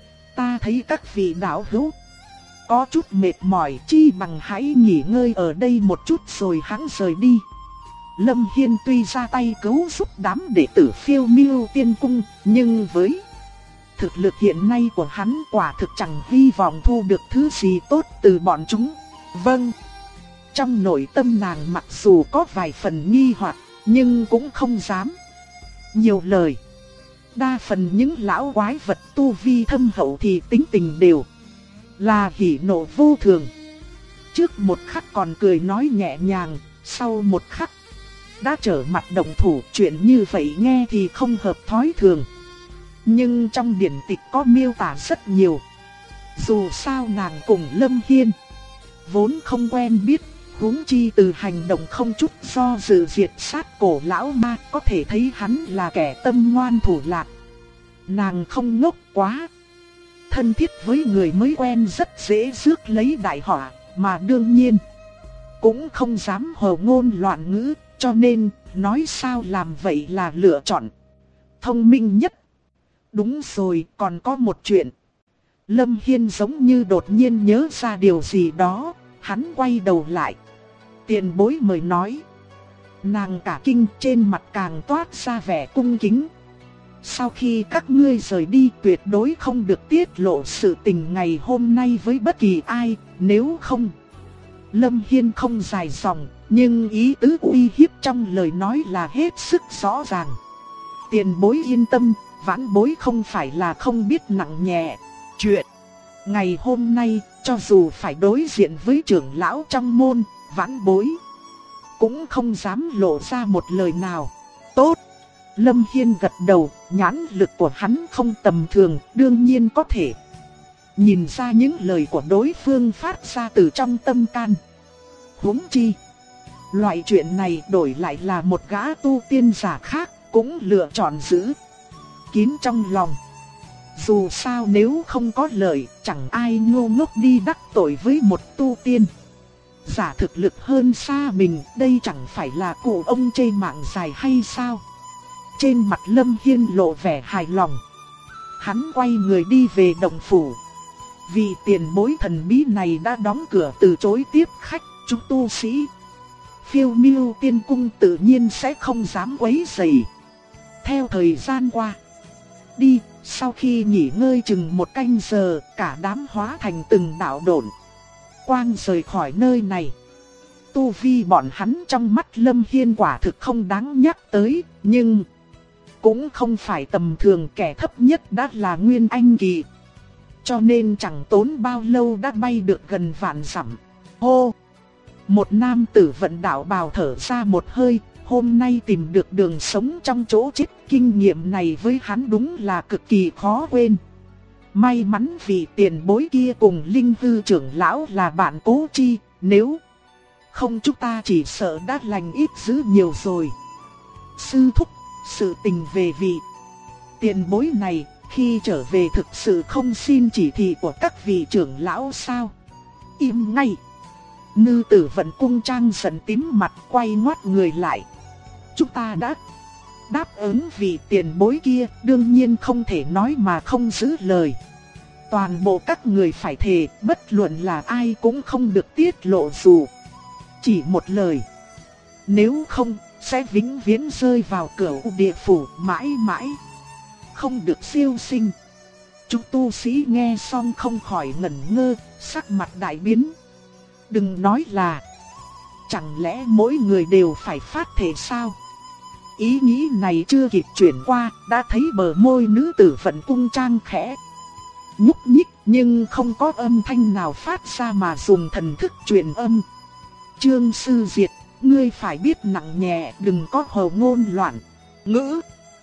Speaker 1: Ta thấy các vị đạo hữu có chút mệt mỏi, chi bằng hãy nghỉ ngơi ở đây một chút rồi hắn rời đi. Lâm Hiên tuy ra tay cứu giúp đám đệ tử Phiêu Miêu Tiên Cung, nhưng với thực lực hiện nay của hắn quả thực chẳng hy vọng thu được thứ gì tốt từ bọn chúng. Vâng. Trong nội tâm nàng mặc dù có vài phần nghi hoặc, nhưng cũng không dám nhiều lời. Đa phần những lão quái vật tu vi thâm hậu thì tính tình đều là hỉ nộ vô thường. Trước một khắc còn cười nói nhẹ nhàng, sau một khắc đã trở mặt động thủ. Chuyện như vậy nghe thì không hợp thói thường, nhưng trong điển tịch có miêu tả rất nhiều. Dù sao nàng cùng Lâm Hiên vốn không quen biết, huống chi từ hành động không chút do dự diệt sát cổ lão ma, có thể thấy hắn là kẻ tâm ngoan thủ lạt. Nàng không ngốc quá, thân thiết với người mới quen rất dễ rước lấy đại họa, mà đương nhiên cũng không dám hồ ngôn loạn ngữ, cho nên nói sao làm vậy là lựa chọn thông minh nhất. Đúng rồi, còn có một chuyện. Lâm Hiên giống như đột nhiên nhớ ra điều gì đó, hắn quay đầu lại. Tiền bối mời nói. Nàng cả kinh, trên mặt càng toát ra vẻ cung kính. Sau khi các ngươi rời đi, tuyệt đối không được tiết lộ sự tình ngày hôm nay với bất kỳ ai, nếu không. Lâm Hiên không dài dòng, nhưng ý tứ uy hiếp trong lời nói là hết sức rõ ràng. Tiền bối yên tâm, vãn bối không phải là không biết nặng nhẹ. Chuyện ngày hôm nay, cho dù phải đối diện với trưởng lão trong môn, vãn bối cũng không dám lộ ra một lời nào. Tốt, Lâm Hiên gật đầu, nhãn lực của hắn không tầm thường, đương nhiên có thể nhìn ra những lời của đối phương phát ra từ trong tâm can. Huống chi, loại chuyện này đổi lại là một gã tu tiên giả khác, cũng lựa chọn giữ kín trong lòng. Dù sao nếu không có lợi, chẳng ai ngu ngốc đi đắc tội với một tu tiên giả thực lực hơn xa mình, đây chẳng phải là cụ ông chê mạng dài hay sao? Trên mặt Lâm Hiên lộ vẻ hài lòng. Hắn quay người đi về động phủ. Vì tiền bối thần bí này đã đóng cửa từ chối tiếp khách, chúng tu sĩ Phiêu Miêu Tiên Cung tự nhiên sẽ không dám quấy rầy. Theo thời gian qua đi, sau khi nghỉ ngơi chừng một canh giờ, cả đám hóa thành từng đạo độn quang rời khỏi nơi này. Tu vi bọn hắn trong mắt Lâm Hiên quả thực không đáng nhắc tới, nhưng cũng không phải tầm thường, kẻ thấp nhất đã là Nguyên Anh kỳ. Cho nên chẳng tốn bao lâu đã bay được gần vạn dặm. Hô! Một nam tử vận đạo bào thở ra một hơi, hôm nay tìm được đường sống trong chỗ chết, kinh nghiệm này với hắn đúng là cực kỳ khó quên. May mắn vì tiền bối kia cùng Linh Hư trưởng lão là bạn cố chi, nếu không chúng ta chỉ sợ đã lành ít dữ nhiều rồi. Sư thúc, sự tình về vị tiền bối này, khi trở về thực sự không xin chỉ thị của các vị trưởng lão sao? Im ngay! Nữ tử Vận Cung Trang giận tím mặt, quay ngoắt người lại. Chúng ta đã đáp ứng vị tiền bối kia, đương nhiên không thể nói mà không giữ lời. Toàn bộ các người phải thề, bất luận là ai cũng không được tiết lộ dù chỉ một lời. Nếu không, sẽ vĩnh viễn rơi vào cửu địa phủ, mãi mãi không được siêu sinh. Chúng tu sĩ nghe xong không khỏi ngẩn ngơ, sắc mặt đại biến. Đừng nói là, chẳng lẽ mỗi người đều phải phát thể sao? Ý nghĩ này chưa kịp chuyển qua, đã thấy bờ môi nữ tử Vận Cung Trang khẽ nhúc nhích, nhưng không có âm thanh nào phát ra mà dùng thần thức truyền âm. Trương Sư Diệt, ngươi phải biết nặng nhẹ, đừng có hồ ngôn loạn ngữ.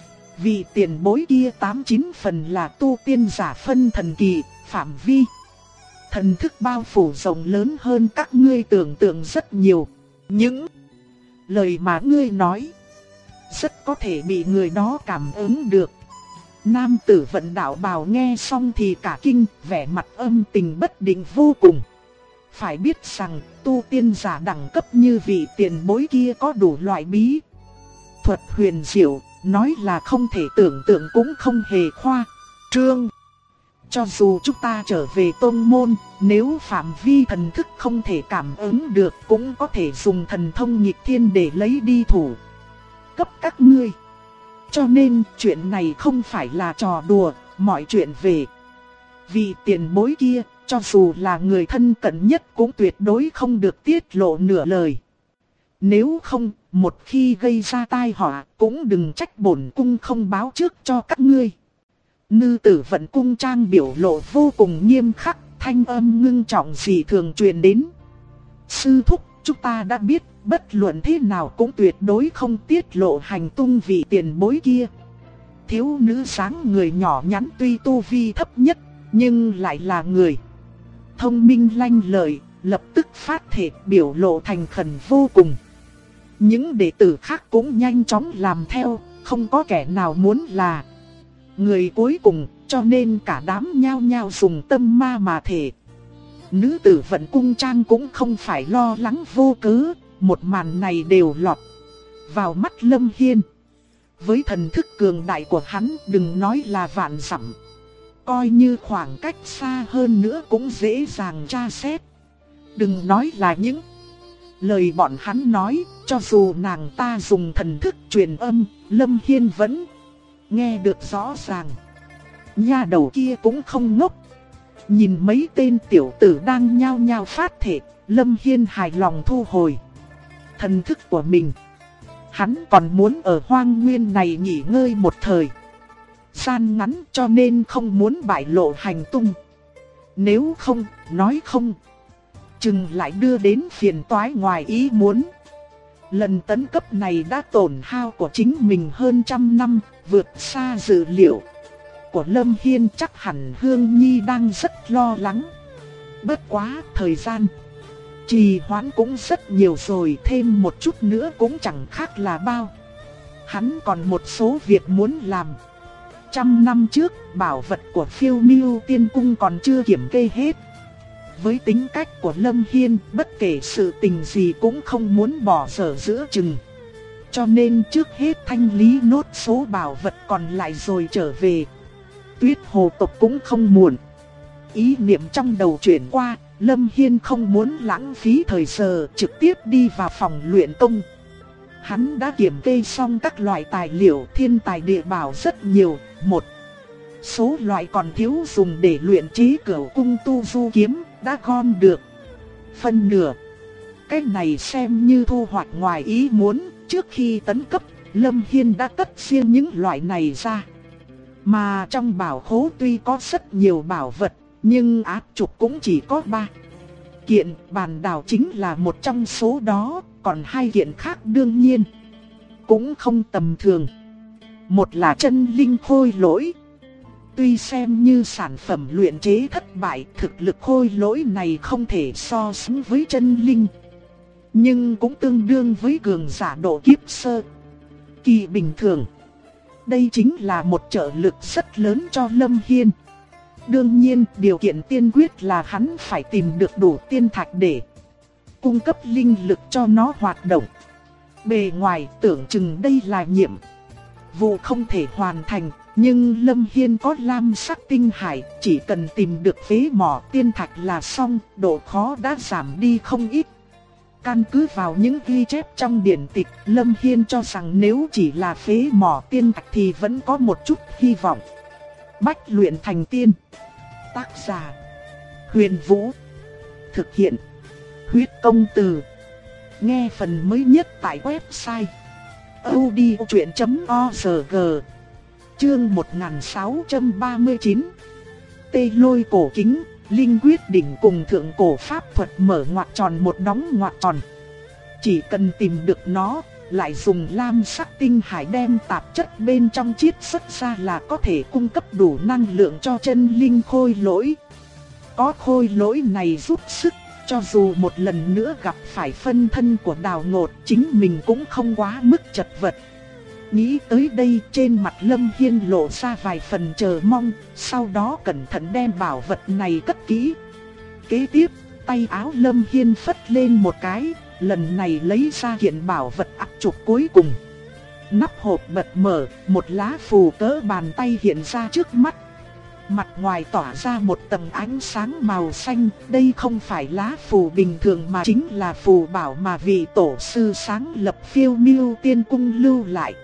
Speaker 1: Vì tiền bối kia 89 phần là tu tiên giả phân thần kỳ, phạm vi thần thức bao phủ rộng lớn hơn các ngươi tưởng tượng rất nhiều. Những lời mà ngươi nói rất có thể bị người đó cảm ứng được. Nam tử Vận đạo bào nghe xong thì cả kinh, vẻ mặt âm tình bất định vô cùng. Phải biết rằng tu tiên giả đẳng cấp như vị tiền bối kia có đủ loại bí thuật huyền diệu, nói là không thể tưởng tượng cũng không hề khoa trương. Cho dù chúng ta trở về tông môn, nếu phạm vi thần thức không thể cảm ứng được, cũng có thể dùng thần thông nghịch thiên để lấy đi thủ cấp các ngươi. Cho nên chuyện này không phải là trò đùa, mọi chuyện về vì tiền bối kia, cho dù là người thân cận nhất cũng tuyệt đối không được tiết lộ nửa lời. Nếu không, một khi gây ra tai họa, cũng đừng trách bổn cung không báo trước cho các ngươi. Nữ tử Vận Cung Trang biểu lộ vô cùng nghiêm khắc, thanh âm ngưng trọng dị thường truyền đến. Sư thúc, chúng ta đã biết, bất luận thế nào cũng tuyệt đối không tiết lộ hành tung vị tiền bối kia. Thiếu nữ dáng người nhỏ nhắn tuy tu vi thấp nhất, nhưng lại là người thông minh lanh lợi, lập tức phát thể biểu lộ thành khẩn vô cùng. Những đệ tử khác cũng nhanh chóng làm theo, không có kẻ nào muốn là người cuối cùng, cho nên cả đám nhao nhao dùng tâm ma mà thể. Nữ tử Vận Cung Trang cũng không phải lo lắng vô cớ, một màn này đều lọt vào mắt Lâm Hiên. Với thần thức cường đại của hắn, đừng nói là vạn dặm, coi như khoảng cách xa hơn nữa cũng dễ dàng tra xét. Đừng nói là những lời bọn hắn nói, cho dù nàng ta dùng thần thức truyền âm, Lâm Hiên vẫn nghe được rõ ràng. Nha đầu kia cũng không ngốc. Nhìn mấy tên tiểu tử đang nhao nhao phát thể, Lâm Hiên hài lòng thu hồi thần thức của mình. Hắn còn muốn ở hoang nguyên này nghỉ ngơi một thời gian ngắn, cho nên không muốn bại lộ hành tung. Nếu không, nói không chừng lại đưa đến phiền toái ngoài ý muốn. Lần tấn cấp này đã tổn hao của chính mình hơn 100 năm, vượt xa dự liệu của Lâm Hiên. Chắc hẳn Hương Nhi đang rất lo lắng. Bất quá thời gian trì hoãn cũng rất nhiều rồi, thêm một chút nữa cũng chẳng khác là bao. Hắn còn một số việc muốn làm. 100 năm trước, bảo vật của Phiêu Miêu Tiên Cung còn chưa kiểm kê hết. Với tính cách của Lâm Hiên, bất kể sự tình gì cũng không muốn bỏ dở giữa chừng. Cho nên trước hết thanh lý nốt số bảo vật còn lại rồi trở về. Tuyết hồ tộc cũng không muộn. Ý niệm trong đầu chuyển qua, Lâm Hiên không muốn lãng phí thời giờ, trực tiếp đi vào phòng luyện công. Hắn đã kiểm kê xong các loại tài liệu thiên tài địa bảo rất nhiều. Một số loại còn thiếu dùng để luyện chế cửu cung tu du kiếm đã gom được phân nửa. Cái này xem như thu hoạch ngoài ý muốn. Trước khi tấn cấp, Lâm Hiên đã cất riêng những loại này ra. Mà trong bảo khố tuy có rất nhiều bảo vật, nhưng áp trục cũng chỉ có 3 kiện. Bàn đào chính là một trong số đó, còn 2 kiện khác đương nhiên cũng không tầm thường. Một là chân linh khôi lỗi. Tuy xem như sản phẩm luyện chế thất bại, thực lực khôi lỗi này không thể so sánh với chân linh, nhưng cũng tương đương với cường giả độ kiếp sơ kỳ bình thường. Đây chính là một trợ lực rất lớn cho Lâm Hiên. Đương nhiên, điều kiện tiên quyết là hắn phải tìm được đủ tiên thạch để cung cấp linh lực cho nó hoạt động. Bề ngoài tưởng chừng đây là nhiệm vụ không thể hoàn thành, nhưng Lâm Hiên có lam sắc tinh hải, chỉ cần tìm được phế mỏ tiên thạch là xong, độ khó đã giảm đi không ít. Căn cứ vào những ghi chép trong điển tịch, Lâm Hiên cho rằng nếu chỉ là phế mỏ tiên thạch thì vẫn có một chút hy vọng. Bách luyện thành tiên. Tác giả: Huyền Vũ. Thực hiện: Huyết Công Từ. Nghe phần mới nhất tại website audiochuyện.org. Chương 1639. Tê lôi cổ kính, linh quyết đỉnh cùng thượng cổ pháp thuật mở ngoặc tròn một đóng ngoặc tròn. Chỉ cần tìm được nó, lại dùng lam sắc tinh hải đem tạp chất bên trong chiết xuất ra là có thể cung cấp đủ năng lượng cho chân linh khôi lỗi. Có khôi lỗi này giúp sức, cho dù một lần nữa gặp phải phân thân của Đào Ngột, chính mình cũng không quá mức chật vật. Nghĩ tới đây, trên mặt Lâm Hiên lộ ra vài phần chờ mong, sau đó cẩn thận đem bảo vật này cất kỹ. Kế tiếp, tay áo Lâm Hiên phất lên một cái, lần này lấy ra kiện bảo vật áp trục cuối cùng. Nắp hộp bật mở, một lá phù cỡ bàn tay hiện ra trước mắt. Mặt ngoài tỏa ra một tầng ánh sáng màu xanh, đây không phải lá phù bình thường mà chính là phù bảo mà vị tổ sư sáng lập Phiêu Miêu Tiên Cung lưu lại.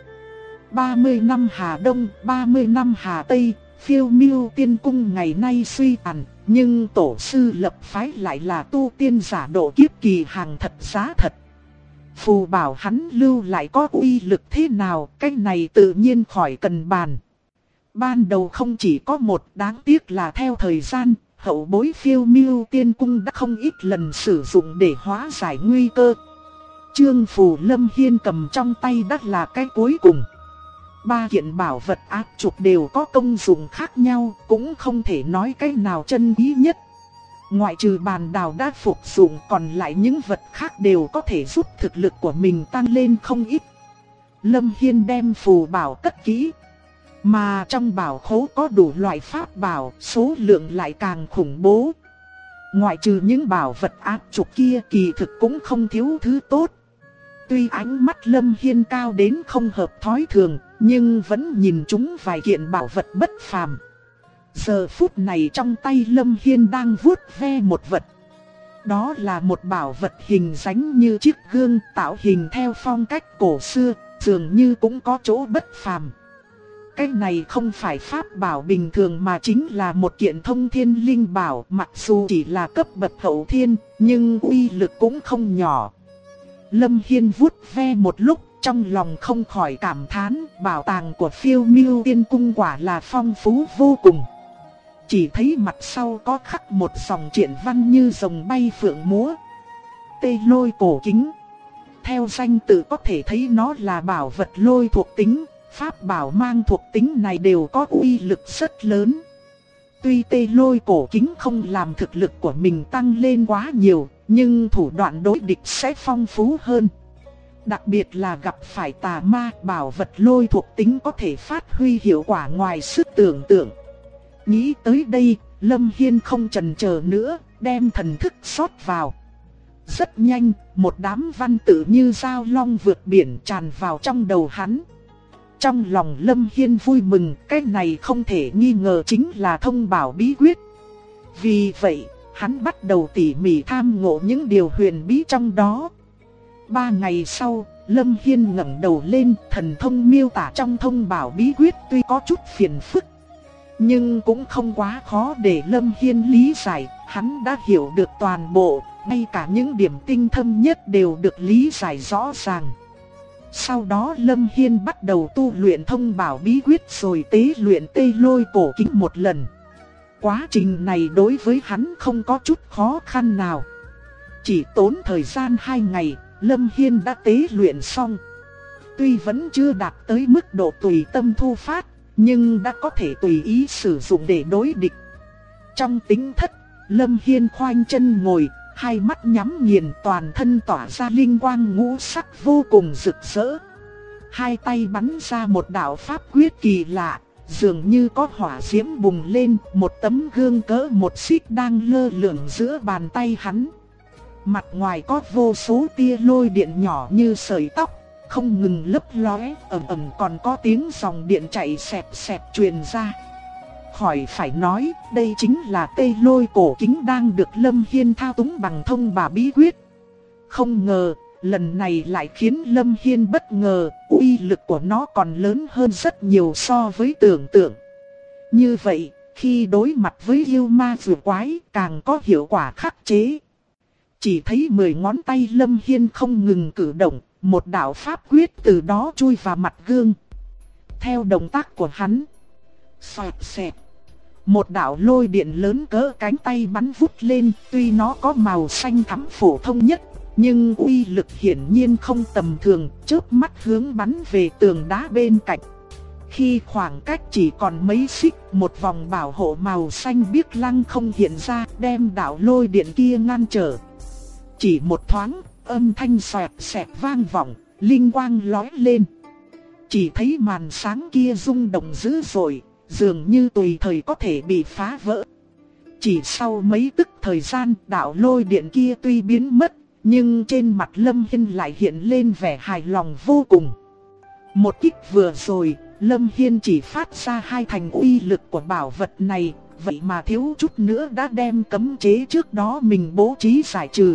Speaker 1: 30 năm Hà Đông, 30 năm Hà Tây, Phiêu Miêu Tiên Cung ngày nay suy tàn, nhưng tổ sư lập phái lại là tu tiên giả độ kiếp kỳ hàng thật giá thật. Phù bảo hắn lưu lại có uy lực thế nào, cái này tự nhiên khỏi cần bàn. Ban đầu không chỉ có một, đáng tiếc là theo thời gian, hậu bối Phiêu Miêu Tiên Cung đã không ít lần sử dụng để hóa giải nguy cơ. Chương phù Lâm Hiên cầm trong tay đã là cái cuối cùng. 3 kiện bảo vật áp trục đều có công dụng khác nhau, cũng không thể nói cái nào chân quý nhất. Ngoại trừ bàn đào đã phục dụng, còn lại những vật khác đều có thể giúp thực lực của mình tăng lên không ít. Lâm Hiên đem phù bảo cất kỹ. Mà trong bảo khố có đủ loại pháp bảo, số lượng lại càng khủng bố. Ngoại trừ những bảo vật áp trục kia, kỳ thực cũng không thiếu thứ tốt. Tuy ánh mắt Lâm Hiên cao đến không hợp thói thường, nhưng vẫn nhìn chúng vài kiện bảo vật bất phàm. Giờ phút này trong tay Lâm Hiên đang vuốt ve một vật. Đó là một bảo vật hình dáng như chiếc gương, tạo hình theo phong cách cổ xưa, dường như cũng có chỗ bất phàm. Cái này không phải pháp bảo bình thường mà chính là một kiện thông thiên linh bảo, mặc dù chỉ là cấp bậc hậu thiên, nhưng uy lực cũng không nhỏ. Lâm Hiên vuốt ve một lúc, trong lòng không khỏi cảm thán, bảo tàng của Phiêu Miêu Tiên Cung quả là phong phú vô cùng. Chỉ thấy mặt sau có khắc một dòng truyện văn như rồng bay phượng múa. Tê lôi cổ kính, Theo danh tự có thể thấy nó là bảo vật lôi thuộc tính, pháp bảo mang thuộc tính này đều có uy lực rất lớn. Tuy tê lôi cổ kính không làm thực lực của mình tăng lên quá nhiều, nhưng thủ đoạn đối địch sẽ phong phú hơn. Đặc biệt là gặp phải tà ma, bảo vật lôi thuộc tính có thể phát huy hiệu quả ngoài sức tưởng tượng. Nghĩ tới đây, Lâm Hiên không chần chờ nữa, đem thần thức xót vào. Rất nhanh, một đám văn tự như dao long vượt biển tràn vào trong đầu hắn. Trong lòng Lâm Hiên vui mừng, cái này không thể nghi ngờ chính là thông bảo bí quyết. Vì vậy, hắn bắt đầu tỉ mỉ tham ngộ những điều huyền bí trong đó. 3 ngày sau, Lâm Hiên ngẩng đầu lên, thần thông miêu tả trong thông bảo bí quyết tuy có chút phiền phức, nhưng cũng không quá khó để Lâm Hiên lý giải, hắn đã hiểu được toàn bộ, ngay cả những điểm tinh thâm nhất đều được lý giải rõ ràng. Sau đó Lâm Hiên bắt đầu tu luyện thông bảo bí quyết rồi tế luyện tê lôi cổ kính một lần. Quá trình này đối với hắn không có chút khó khăn nào. Chỉ tốn thời gian 2 ngày, Lâm Hiên đã tế luyện xong. Tuy vẫn chưa đạt tới mức độ tùy tâm thu phát, nhưng đã có thể tùy ý sử dụng để đối địch. Trong tính thất, Lâm Hiên khoanh chân ngồi, hai mắt nhắm nghiền, toàn thân tỏa ra linh quang ngũ sắc vô cùng rực rỡ. Hai tay bắn ra một đạo pháp quyết kỳ lạ, dường như có hỏa diễm bùng lên, một tấm gương cỡ 1 xích đang lơ lửng giữa bàn tay hắn. Mặt ngoài có vô số tia lôi điện nhỏ như sợi tóc, không ngừng lấp lóe, ầm ầm còn có tiếng dòng điện chạy xẹp xẹp truyền ra. Khỏi phải nói, đây chính là tê lôi cổ kính đang được Lâm Hiên thao túng bằng thông bảo bí quyết. Không ngờ, lần này lại khiến Lâm Hiên bất ngờ, uy lực của nó còn lớn hơn rất nhiều so với tưởng tượng. Như vậy, khi đối mặt với yêu ma vừa quái, càng có hiệu quả khắc chế. Chỉ thấy 10 ngón tay Lâm Hiên không ngừng cử động, một đạo pháp quyết từ đó chui vào mặt gương. Theo động tác của hắn, xoẹt xẹt, một đạo lôi điện lớn cỡ cánh tay bắn vút lên, tuy nó có màu xanh thắm phổ thông nhất, nhưng uy lực hiển nhiên không tầm thường, chớp mắt hướng bắn về tường đá bên cạnh. Khi khoảng cách chỉ còn mấy xích, một vòng bảo hộ màu xanh biếc lăng không hiện ra, đem đạo lôi điện kia ngăn trở. Chỉ một thoáng, âm thanh xoẹt xẹt vang vọng, linh quang lóe lên. Chỉ thấy màn sáng kia rung động dữ dội, dường như tùy thời có thể bị phá vỡ. Chỉ sau mấy tức thời gian, đạo lôi điện kia tuy biến mất, nhưng trên mặt Lâm Hiên lại hiện lên vẻ hài lòng vô cùng. Một kích vừa rồi, Lâm Hiên chỉ phát ra 2 thành uy lực của bảo vật này, vậy mà thiếu chút nữa đã đem cấm chế trước đó mình bố trí giải trừ.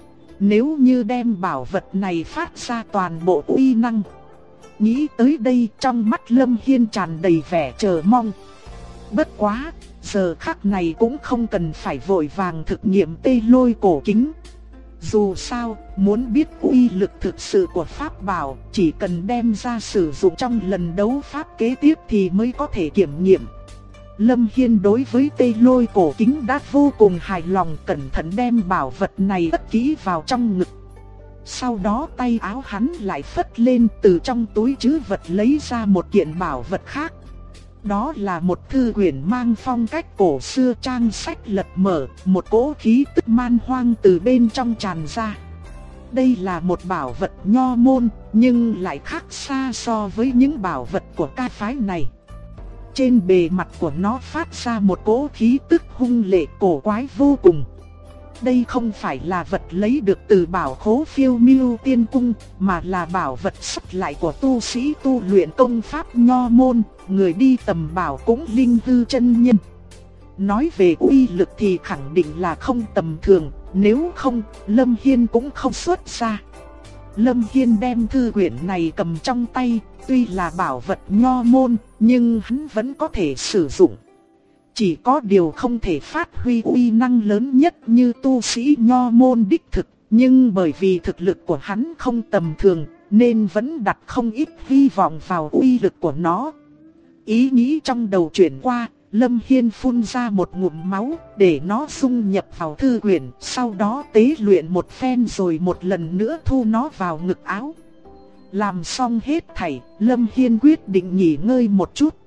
Speaker 1: Nếu như đem bảo vật này phát ra toàn bộ uy năng. Nghĩ tới đây, trong mắt Lâm Hiên tràn đầy vẻ chờ mong. Bất quá, giờ khắc này cũng không cần phải vội vàng thực nghiệm tê lôi cổ kính. Dù sao, muốn biết uy lực thực sự của pháp bảo, chỉ cần đem ra sử dụng trong lần đấu pháp kế tiếp thì mới có thể kiểm nghiệm. Lâm Hiên đối với tê lôi cổ kính đã vô cùng hài lòng, cẩn thận đem bảo vật này cất kỹ vào trong ngực. Sau đó tay áo hắn lại phất lên, từ trong túi trữ vật lấy ra một kiện bảo vật khác. Đó là một thư quyển mang phong cách cổ xưa, trang sách lật mở, một cỗ khí tức man hoang từ bên trong tràn ra. Đây là một bảo vật nho môn, nhưng lại khác xa so với những bảo vật của ca phái này. Trên bề mặt của nó phát ra một cỗ khí tức hung lệ cổ quái vô cùng. Đây không phải là vật lấy được từ bảo khố Phiêu Miêu Tiên Cung, mà là bảo vật xuất lại của tu sĩ tu luyện công pháp nho môn, người đi tầm bảo cũng linh hư chân nhân. Nói về uy lực thì khẳng định là không tầm thường, nếu không, Lâm Hiên cũng không xuất ra. Lâm Hiên đem thư quyển này cầm trong tay, tuy là bảo vật nho môn, nhưng hắn vẫn có thể sử dụng. Chỉ có điều không thể phát huy uy năng lớn nhất như tu sĩ nho môn đích thực, nhưng bởi vì thực lực của hắn không tầm thường, nên vẫn đặt không ít hy vọng vào uy lực của nó. Ý nghĩ trong đầu chuyển qua, Lâm Hiên phun ra một ngụm máu để nó dung nhập vào thư quyển, sau đó tế luyện một phen rồi một lần nữa thu nó vào ngực áo. Làm xong hết thảy, Lâm Hiên quyết định nghỉ ngơi một chút.